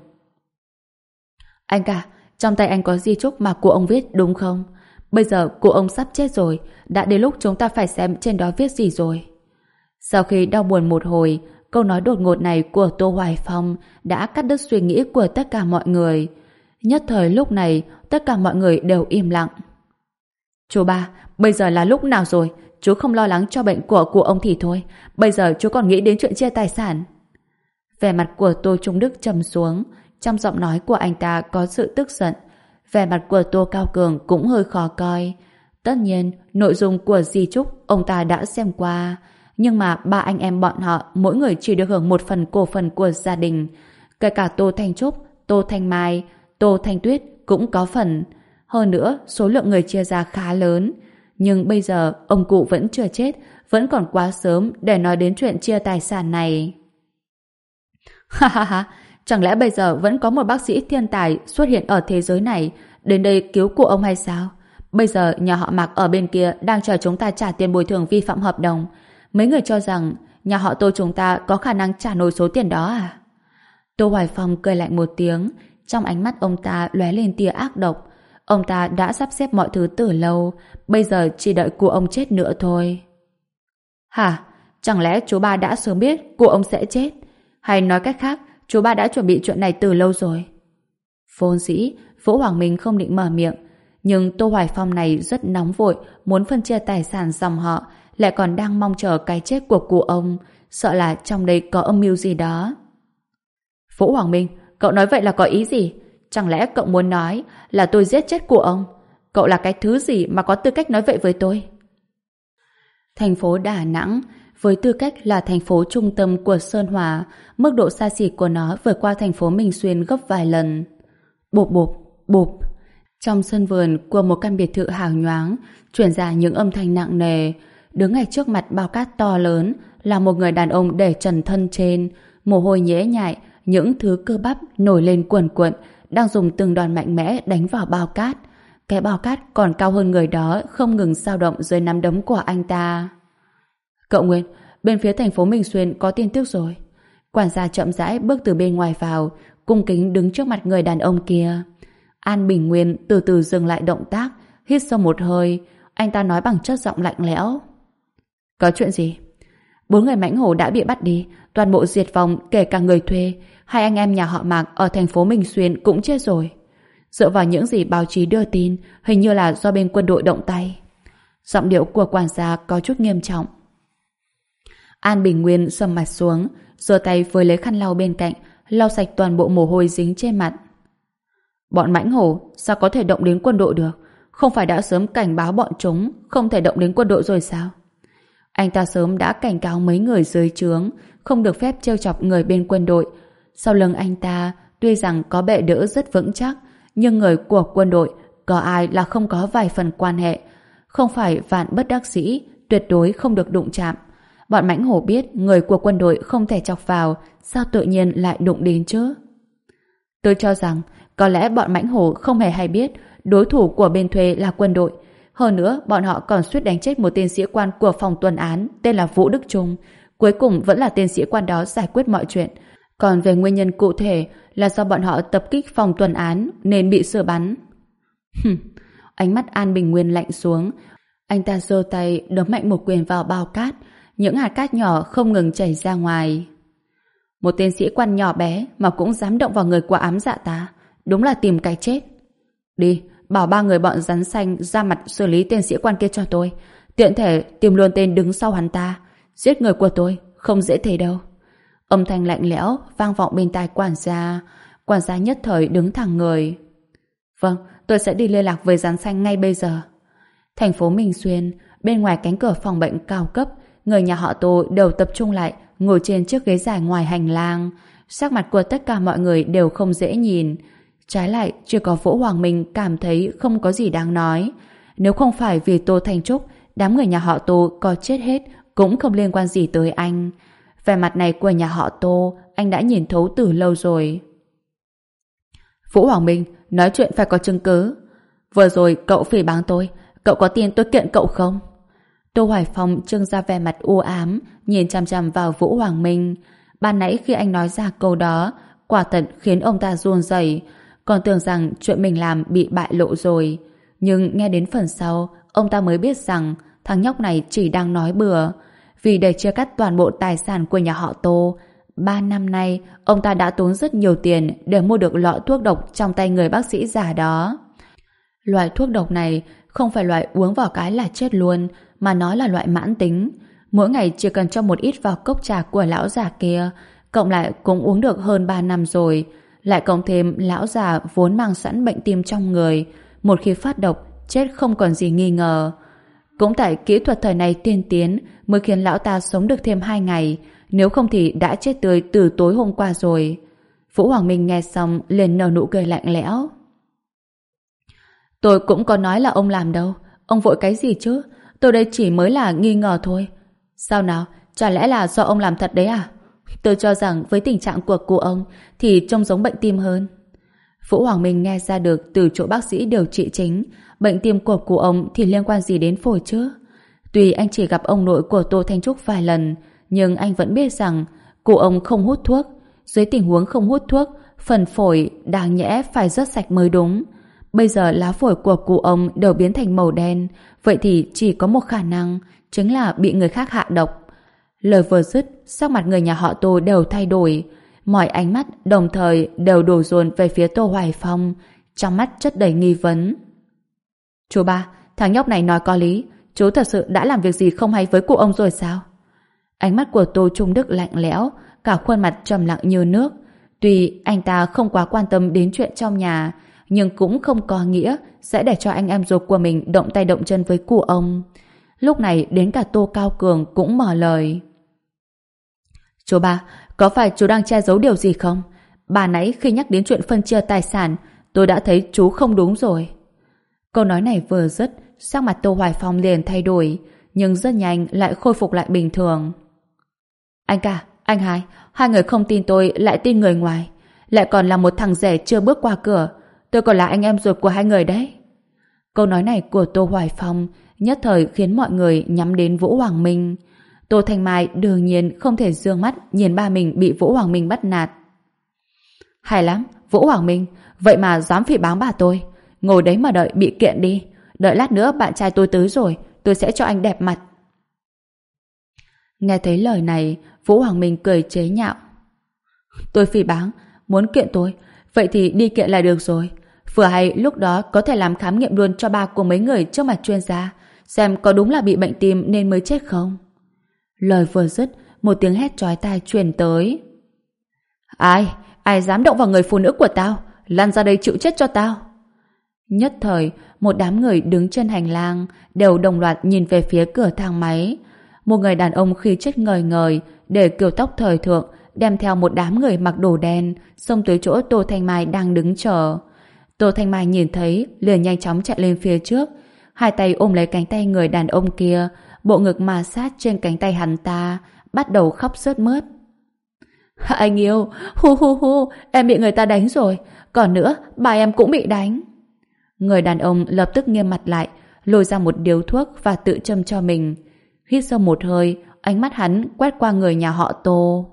Anh cả, trong tay anh có di chúc mà cụ ông viết đúng không? Bây giờ cụ ông sắp chết rồi, đã đến lúc chúng ta phải xem trên đó viết gì rồi. Sau khi đau buồn một hồi, câu nói đột ngột này của Tô Hoài Phong đã cắt đứt suy nghĩ của tất cả mọi người. Nhất thời lúc này, tất cả mọi người đều im lặng. Chú ba, bây giờ là lúc nào rồi? Chú không lo lắng cho bệnh của cụ ông thì thôi. Bây giờ chú còn nghĩ đến chuyện chia tài sản. Vẻ mặt của Tô Trung Đức trầm xuống. Trong giọng nói của anh ta có sự tức giận. Vẻ mặt của Tô Cao Cường cũng hơi khó coi. Tất nhiên, nội dung của di chúc ông ta đã xem qua. Nhưng mà ba anh em bọn họ mỗi người chỉ được hưởng một phần cổ phần của gia đình. Kể cả Tô Thanh Trúc, Tô Thanh Mai, Tô Thanh Tuyết cũng có phần. Hơn nữa, số lượng người chia ra khá lớn. Nhưng bây giờ, ông cụ vẫn chưa chết, vẫn còn quá sớm để nói đến chuyện chia tài sản này. Ha ha ha, chẳng lẽ bây giờ vẫn có một bác sĩ thiên tài xuất hiện ở thế giới này, đến đây cứu cụ ông hay sao? Bây giờ nhà họ Mạc ở bên kia đang chờ chúng ta trả tiền bồi thường vi phạm hợp đồng. Mấy người cho rằng nhà họ Tô chúng ta có khả năng trả nổi số tiền đó à? Tô Hoài Phong cười lạnh một tiếng, trong ánh mắt ông ta lóe lên tia ác độc. Ông ta đã sắp xếp mọi thứ từ lâu, bây giờ chỉ đợi cụ ông chết nữa thôi. Hả? Chẳng lẽ chú ba đã sớm biết cụ ông sẽ chết? Hay nói cách khác, chú ba đã chuẩn bị chuyện này từ lâu rồi? Vốn dĩ, Vũ Hoàng Minh không định mở miệng, nhưng Tô Hoài Phong này rất nóng vội, muốn phân chia tài sản dòng họ, lại còn đang mong chờ cái chết của cụ ông, sợ là trong đây có âm mưu gì đó. Vũ Hoàng Minh, cậu nói vậy là có ý gì? Chẳng lẽ cậu muốn nói là tôi giết chết cụ ông? Cậu là cái thứ gì mà có tư cách nói vậy với tôi? Thành phố Đà Nẵng, với tư cách là thành phố trung tâm của Sơn Hòa, mức độ xa xỉ của nó vượt qua thành phố Minh Xuyên gấp vài lần. Bộp bộp, bộp. Trong sân vườn của một căn biệt thự hào nhoáng truyền ra những âm thanh nặng nề. Đứng ngay trước mặt bao cát to lớn là một người đàn ông để trần thân trên, mồ hôi nhễ nhại, những thứ cơ bắp nổi lên cuồn cuộn, đang dùng từng đòn mạnh mẽ đánh vào bao cát. Cái bao cát còn cao hơn người đó, không ngừng dao động dưới nắm đấm của anh ta. Cậu Nguyên, bên phía thành phố Minh Xuyên có tin tức rồi. Quản gia chậm rãi bước từ bên ngoài vào, cung kính đứng trước mặt người đàn ông kia. An Bình Nguyên từ từ dừng lại động tác, hít sâu một hơi. Anh ta nói bằng chất giọng lạnh lẽo. Có chuyện gì? Bốn người mãnh hổ đã bị bắt đi, toàn bộ diệt vong, kể cả người thuê. Hai anh em nhà họ Mạc ở thành phố Minh Xuyên cũng chết rồi. Dựa vào những gì báo chí đưa tin, hình như là do bên quân đội động tay. Giọng điệu của quản gia có chút nghiêm trọng. An Bình Nguyên sầm mặt xuống, giơ tay với lấy khăn lau bên cạnh, lau sạch toàn bộ mồ hôi dính trên mặt. Bọn mãnh hổ sao có thể động đến quân đội được? Không phải đã sớm cảnh báo bọn chúng không thể động đến quân đội rồi sao? Anh ta sớm đã cảnh cáo mấy người dưới trướng không được phép trêu chọc người bên quân đội. Sau lưng anh ta tuy rằng có bệ đỡ rất vững chắc, nhưng người của quân đội có ai là không có vài phần quan hệ. Không phải vạn bất đắc dĩ, tuyệt đối không được đụng chạm. Bọn mãnh hổ biết người của quân đội không thể chọc vào, sao tự nhiên lại đụng đến chứ? Tôi cho rằng có lẽ bọn mãnh hổ không hề hay biết đối thủ của bên thuê là quân đội. Hơn nữa, bọn họ còn suýt đánh chết một tên sĩ quan của phòng tuần án tên là Vũ Đức Trung. Cuối cùng vẫn là tên sĩ quan đó giải quyết mọi chuyện. Còn về nguyên nhân cụ thể là do bọn họ tập kích phòng tuần án nên bị sửa bắn. Hừm, ánh mắt An Bình Nguyên lạnh xuống. Anh ta giơ tay đấm mạnh một quyền vào bao cát. Những hạt cát nhỏ không ngừng chảy ra ngoài. Một tên sĩ quan nhỏ bé mà cũng dám động vào người của ám dạ ta. Đúng là tìm cái chết. Đi, bảo ba người bọn rắn xanh ra mặt xử lý tên sĩ quan kia cho tôi. Tiện thể tìm luôn tên đứng sau hắn ta. Giết người của tôi không dễ thế đâu. Âm thanh lạnh lẽo vang vọng bên tai quản gia. Quản gia nhất thời đứng thẳng người. Vâng, tôi sẽ đi liên lạc với rắn xanh ngay bây giờ. Thành phố Minh Xuyên, bên ngoài cánh cửa phòng bệnh cao cấp, người nhà họ Tô đều tập trung lại, ngồi trên chiếc ghế dài ngoài hành lang. Sắc mặt của tất cả mọi người đều không dễ nhìn. Trái lại, chỉ có Vũ Hoàng Minh cảm thấy không có gì đáng nói. Nếu không phải vì Tô Thanh Trúc, đám người nhà họ Tô có chết hết cũng không liên quan gì tới anh. Vẻ mặt này của nhà họ Tô, anh đã nhìn thấu từ lâu rồi. Vũ Hoàng Minh, nói chuyện phải có chứng cứ. Vừa rồi cậu phỉ báng tôi, cậu có tin tôi kiện cậu không? Tô Hoài Phong trưng ra vẻ mặt u ám, nhìn chằm chằm vào Vũ Hoàng Minh. Ban nãy khi anh nói ra câu đó, quả thật khiến ông ta run rẩy, còn tưởng rằng chuyện mình làm bị bại lộ rồi. Nhưng nghe đến phần sau, ông ta mới biết rằng thằng nhóc này chỉ đang nói bừa. Vì để chia cắt toàn bộ tài sản của nhà họ Tô, ba năm nay ông ta đã tốn rất nhiều tiền để mua được lọ thuốc độc trong tay người bác sĩ già đó. Loại thuốc độc này không phải loại uống vào cái là chết luôn, mà nó là loại mãn tính. Mỗi ngày chỉ cần cho một ít vào cốc trà của lão già kia, cộng lại cũng uống được hơn ba năm rồi. Lại cộng thêm lão già vốn mang sẵn bệnh tim trong người, một khi phát độc, chết không còn gì nghi ngờ. Cũng tại kỹ thuật thời này tiên tiến mới khiến lão ta sống được thêm hai ngày, nếu không thì đã chết tươi từ tối hôm qua rồi. Vũ Hoàng Minh nghe xong liền nở nụ cười lạnh lẽo. Tôi cũng có nói là ông làm đâu, ông vội cái gì chứ? Tôi đây chỉ mới là nghi ngờ thôi. Sao nào, chả lẽ là do ông làm thật đấy à? Tôi cho rằng với tình trạng của cô ông thì trông giống bệnh tim hơn. Vũ Hoàng Minh nghe ra được từ chỗ bác sĩ điều trị chính, bệnh tim của cô ông thì liên quan gì đến phổi chứ? Tuy anh chỉ gặp ông nội của Tô Thanh Trúc vài lần, nhưng anh vẫn biết rằng cô ông không hút thuốc. Dưới tình huống không hút thuốc, phần phổi đáng nhẽ phải rất sạch mới đúng. Bây giờ lá phổi của cụ ông đều biến thành màu đen, vậy thì chỉ có một khả năng, chính là bị người khác hạ độc. Lời vừa dứt, sắc mặt người nhà họ Tô đều thay đổi. Mọi ánh mắt đồng thời đều đổ dồn về phía Tô Hoài Phong, trong mắt chất đầy nghi vấn. Chú ba, thằng nhóc này nói có lý, chú thật sự đã làm việc gì không hay với cụ ông rồi sao? Ánh mắt của Tô Trung Đức lạnh lẽo, cả khuôn mặt trầm lặng như nước. Tuy anh ta không quá quan tâm đến chuyện trong nhà, nhưng cũng không có nghĩa sẽ để cho anh em ruột của mình động tay động chân với cụ ông. Lúc này đến cả Tô Cao Cường cũng mở lời. Chú ba, có phải chú đang che giấu điều gì không? Bà nãy khi nhắc đến chuyện phân chia tài sản, tôi đã thấy chú không đúng rồi. Câu nói này vừa dứt, sắc mặt Tô Hoài Phong liền thay đổi, nhưng rất nhanh lại khôi phục lại bình thường. Anh cả, anh hai, hai người không tin tôi lại tin người ngoài, lại còn là một thằng rể chưa bước qua cửa. Tôi còn là anh em ruột của hai người đấy. Câu nói này của Tô Hoài Phong nhất thời khiến mọi người nhắm đến Vũ Hoàng Minh. Tô Thanh Mai đương nhiên không thể dương mắt nhìn ba mình bị Vũ Hoàng Minh bắt nạt. Hay lắm, Vũ Hoàng Minh, vậy mà dám phỉ báng bà tôi. Ngồi đấy mà đợi bị kiện đi. Đợi lát nữa bạn trai tôi tới rồi, tôi sẽ cho anh đẹp mặt. Nghe thấy lời này, Vũ Hoàng Minh cười chế nhạo. Tôi phỉ báng, muốn kiện tôi, vậy thì đi kiện là được rồi. Vừa hay lúc đó có thể làm khám nghiệm luôn cho ba của mấy người trước mặt chuyên gia, xem có đúng là bị bệnh tim nên mới chết không. Lời vừa dứt, một tiếng hét chói tai truyền tới. Ai? Ai dám động vào người phụ nữ của tao? Lăn ra đây chịu chết cho tao. Nhất thời, một đám người đứng trên hành lang đều đồng loạt nhìn về phía cửa thang máy. Một người đàn ông khí chất ngời ngời, để kiểu tóc thời thượng, đem theo một đám người mặc đồ đen, xông tới chỗ Tô Thanh Mai đang đứng chờ. Tô Thanh Mai nhìn thấy, liền nhanh chóng chạy lên phía trước, hai tay ôm lấy cánh tay người đàn ông kia, bộ ngực ma sát trên cánh tay hắn ta, bắt đầu khóc sướt mướt. Anh yêu, hu hu hu, em bị người ta đánh rồi, còn nữa, bà em cũng bị đánh. Người đàn ông lập tức nghiêm mặt lại, lôi ra một điếu thuốc và tự châm cho mình. Hít sâu một hơi, ánh mắt hắn quét qua người nhà họ Tô.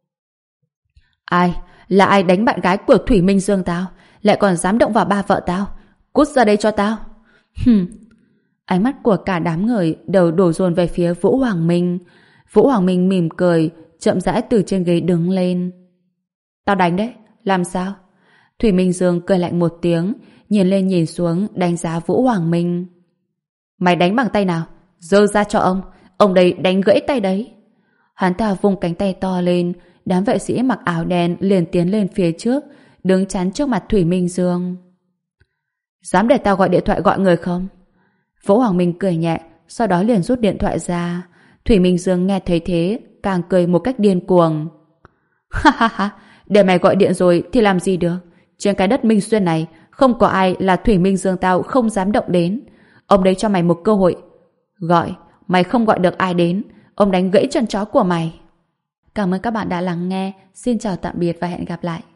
Ai? Là ai đánh bạn gái của Thủy Minh Dương tao? Lại còn dám động vào ba vợ tao? Cút ra đây cho tao. Hừm. Ánh mắt của cả đám người đều đổ dồn về phía Vũ Hoàng Minh. Vũ Hoàng Minh mỉm cười, chậm rãi từ trên ghế đứng lên. Tao đánh đấy, làm sao? Thủy Minh Dương cười lạnh một tiếng, nhìn lên nhìn xuống đánh giá Vũ Hoàng Minh. Mày đánh bằng tay nào? Giơ ra cho ông, ông đây đánh gãy tay đấy. Hắn ta vung cánh tay to lên, đám vệ sĩ mặc áo đen liền tiến lên phía trước, đứng chắn trước mặt Thủy Minh Dương. Dám để tao gọi điện thoại gọi người không? Vũ Hoàng Minh cười nhẹ, sau đó liền rút điện thoại ra. Thủy Minh Dương nghe thấy thế, càng cười một cách điên cuồng. Ha ha ha, để mày gọi điện rồi thì làm gì được? Trên cái đất Minh Xuyên này, không có ai là Thủy Minh Dương tao không dám động đến. Ông đấy cho mày một cơ hội. Gọi, mày không gọi được ai đến, ông đánh gãy chân chó của mày. Cảm ơn các bạn đã lắng nghe. Xin chào tạm biệt và hẹn gặp lại.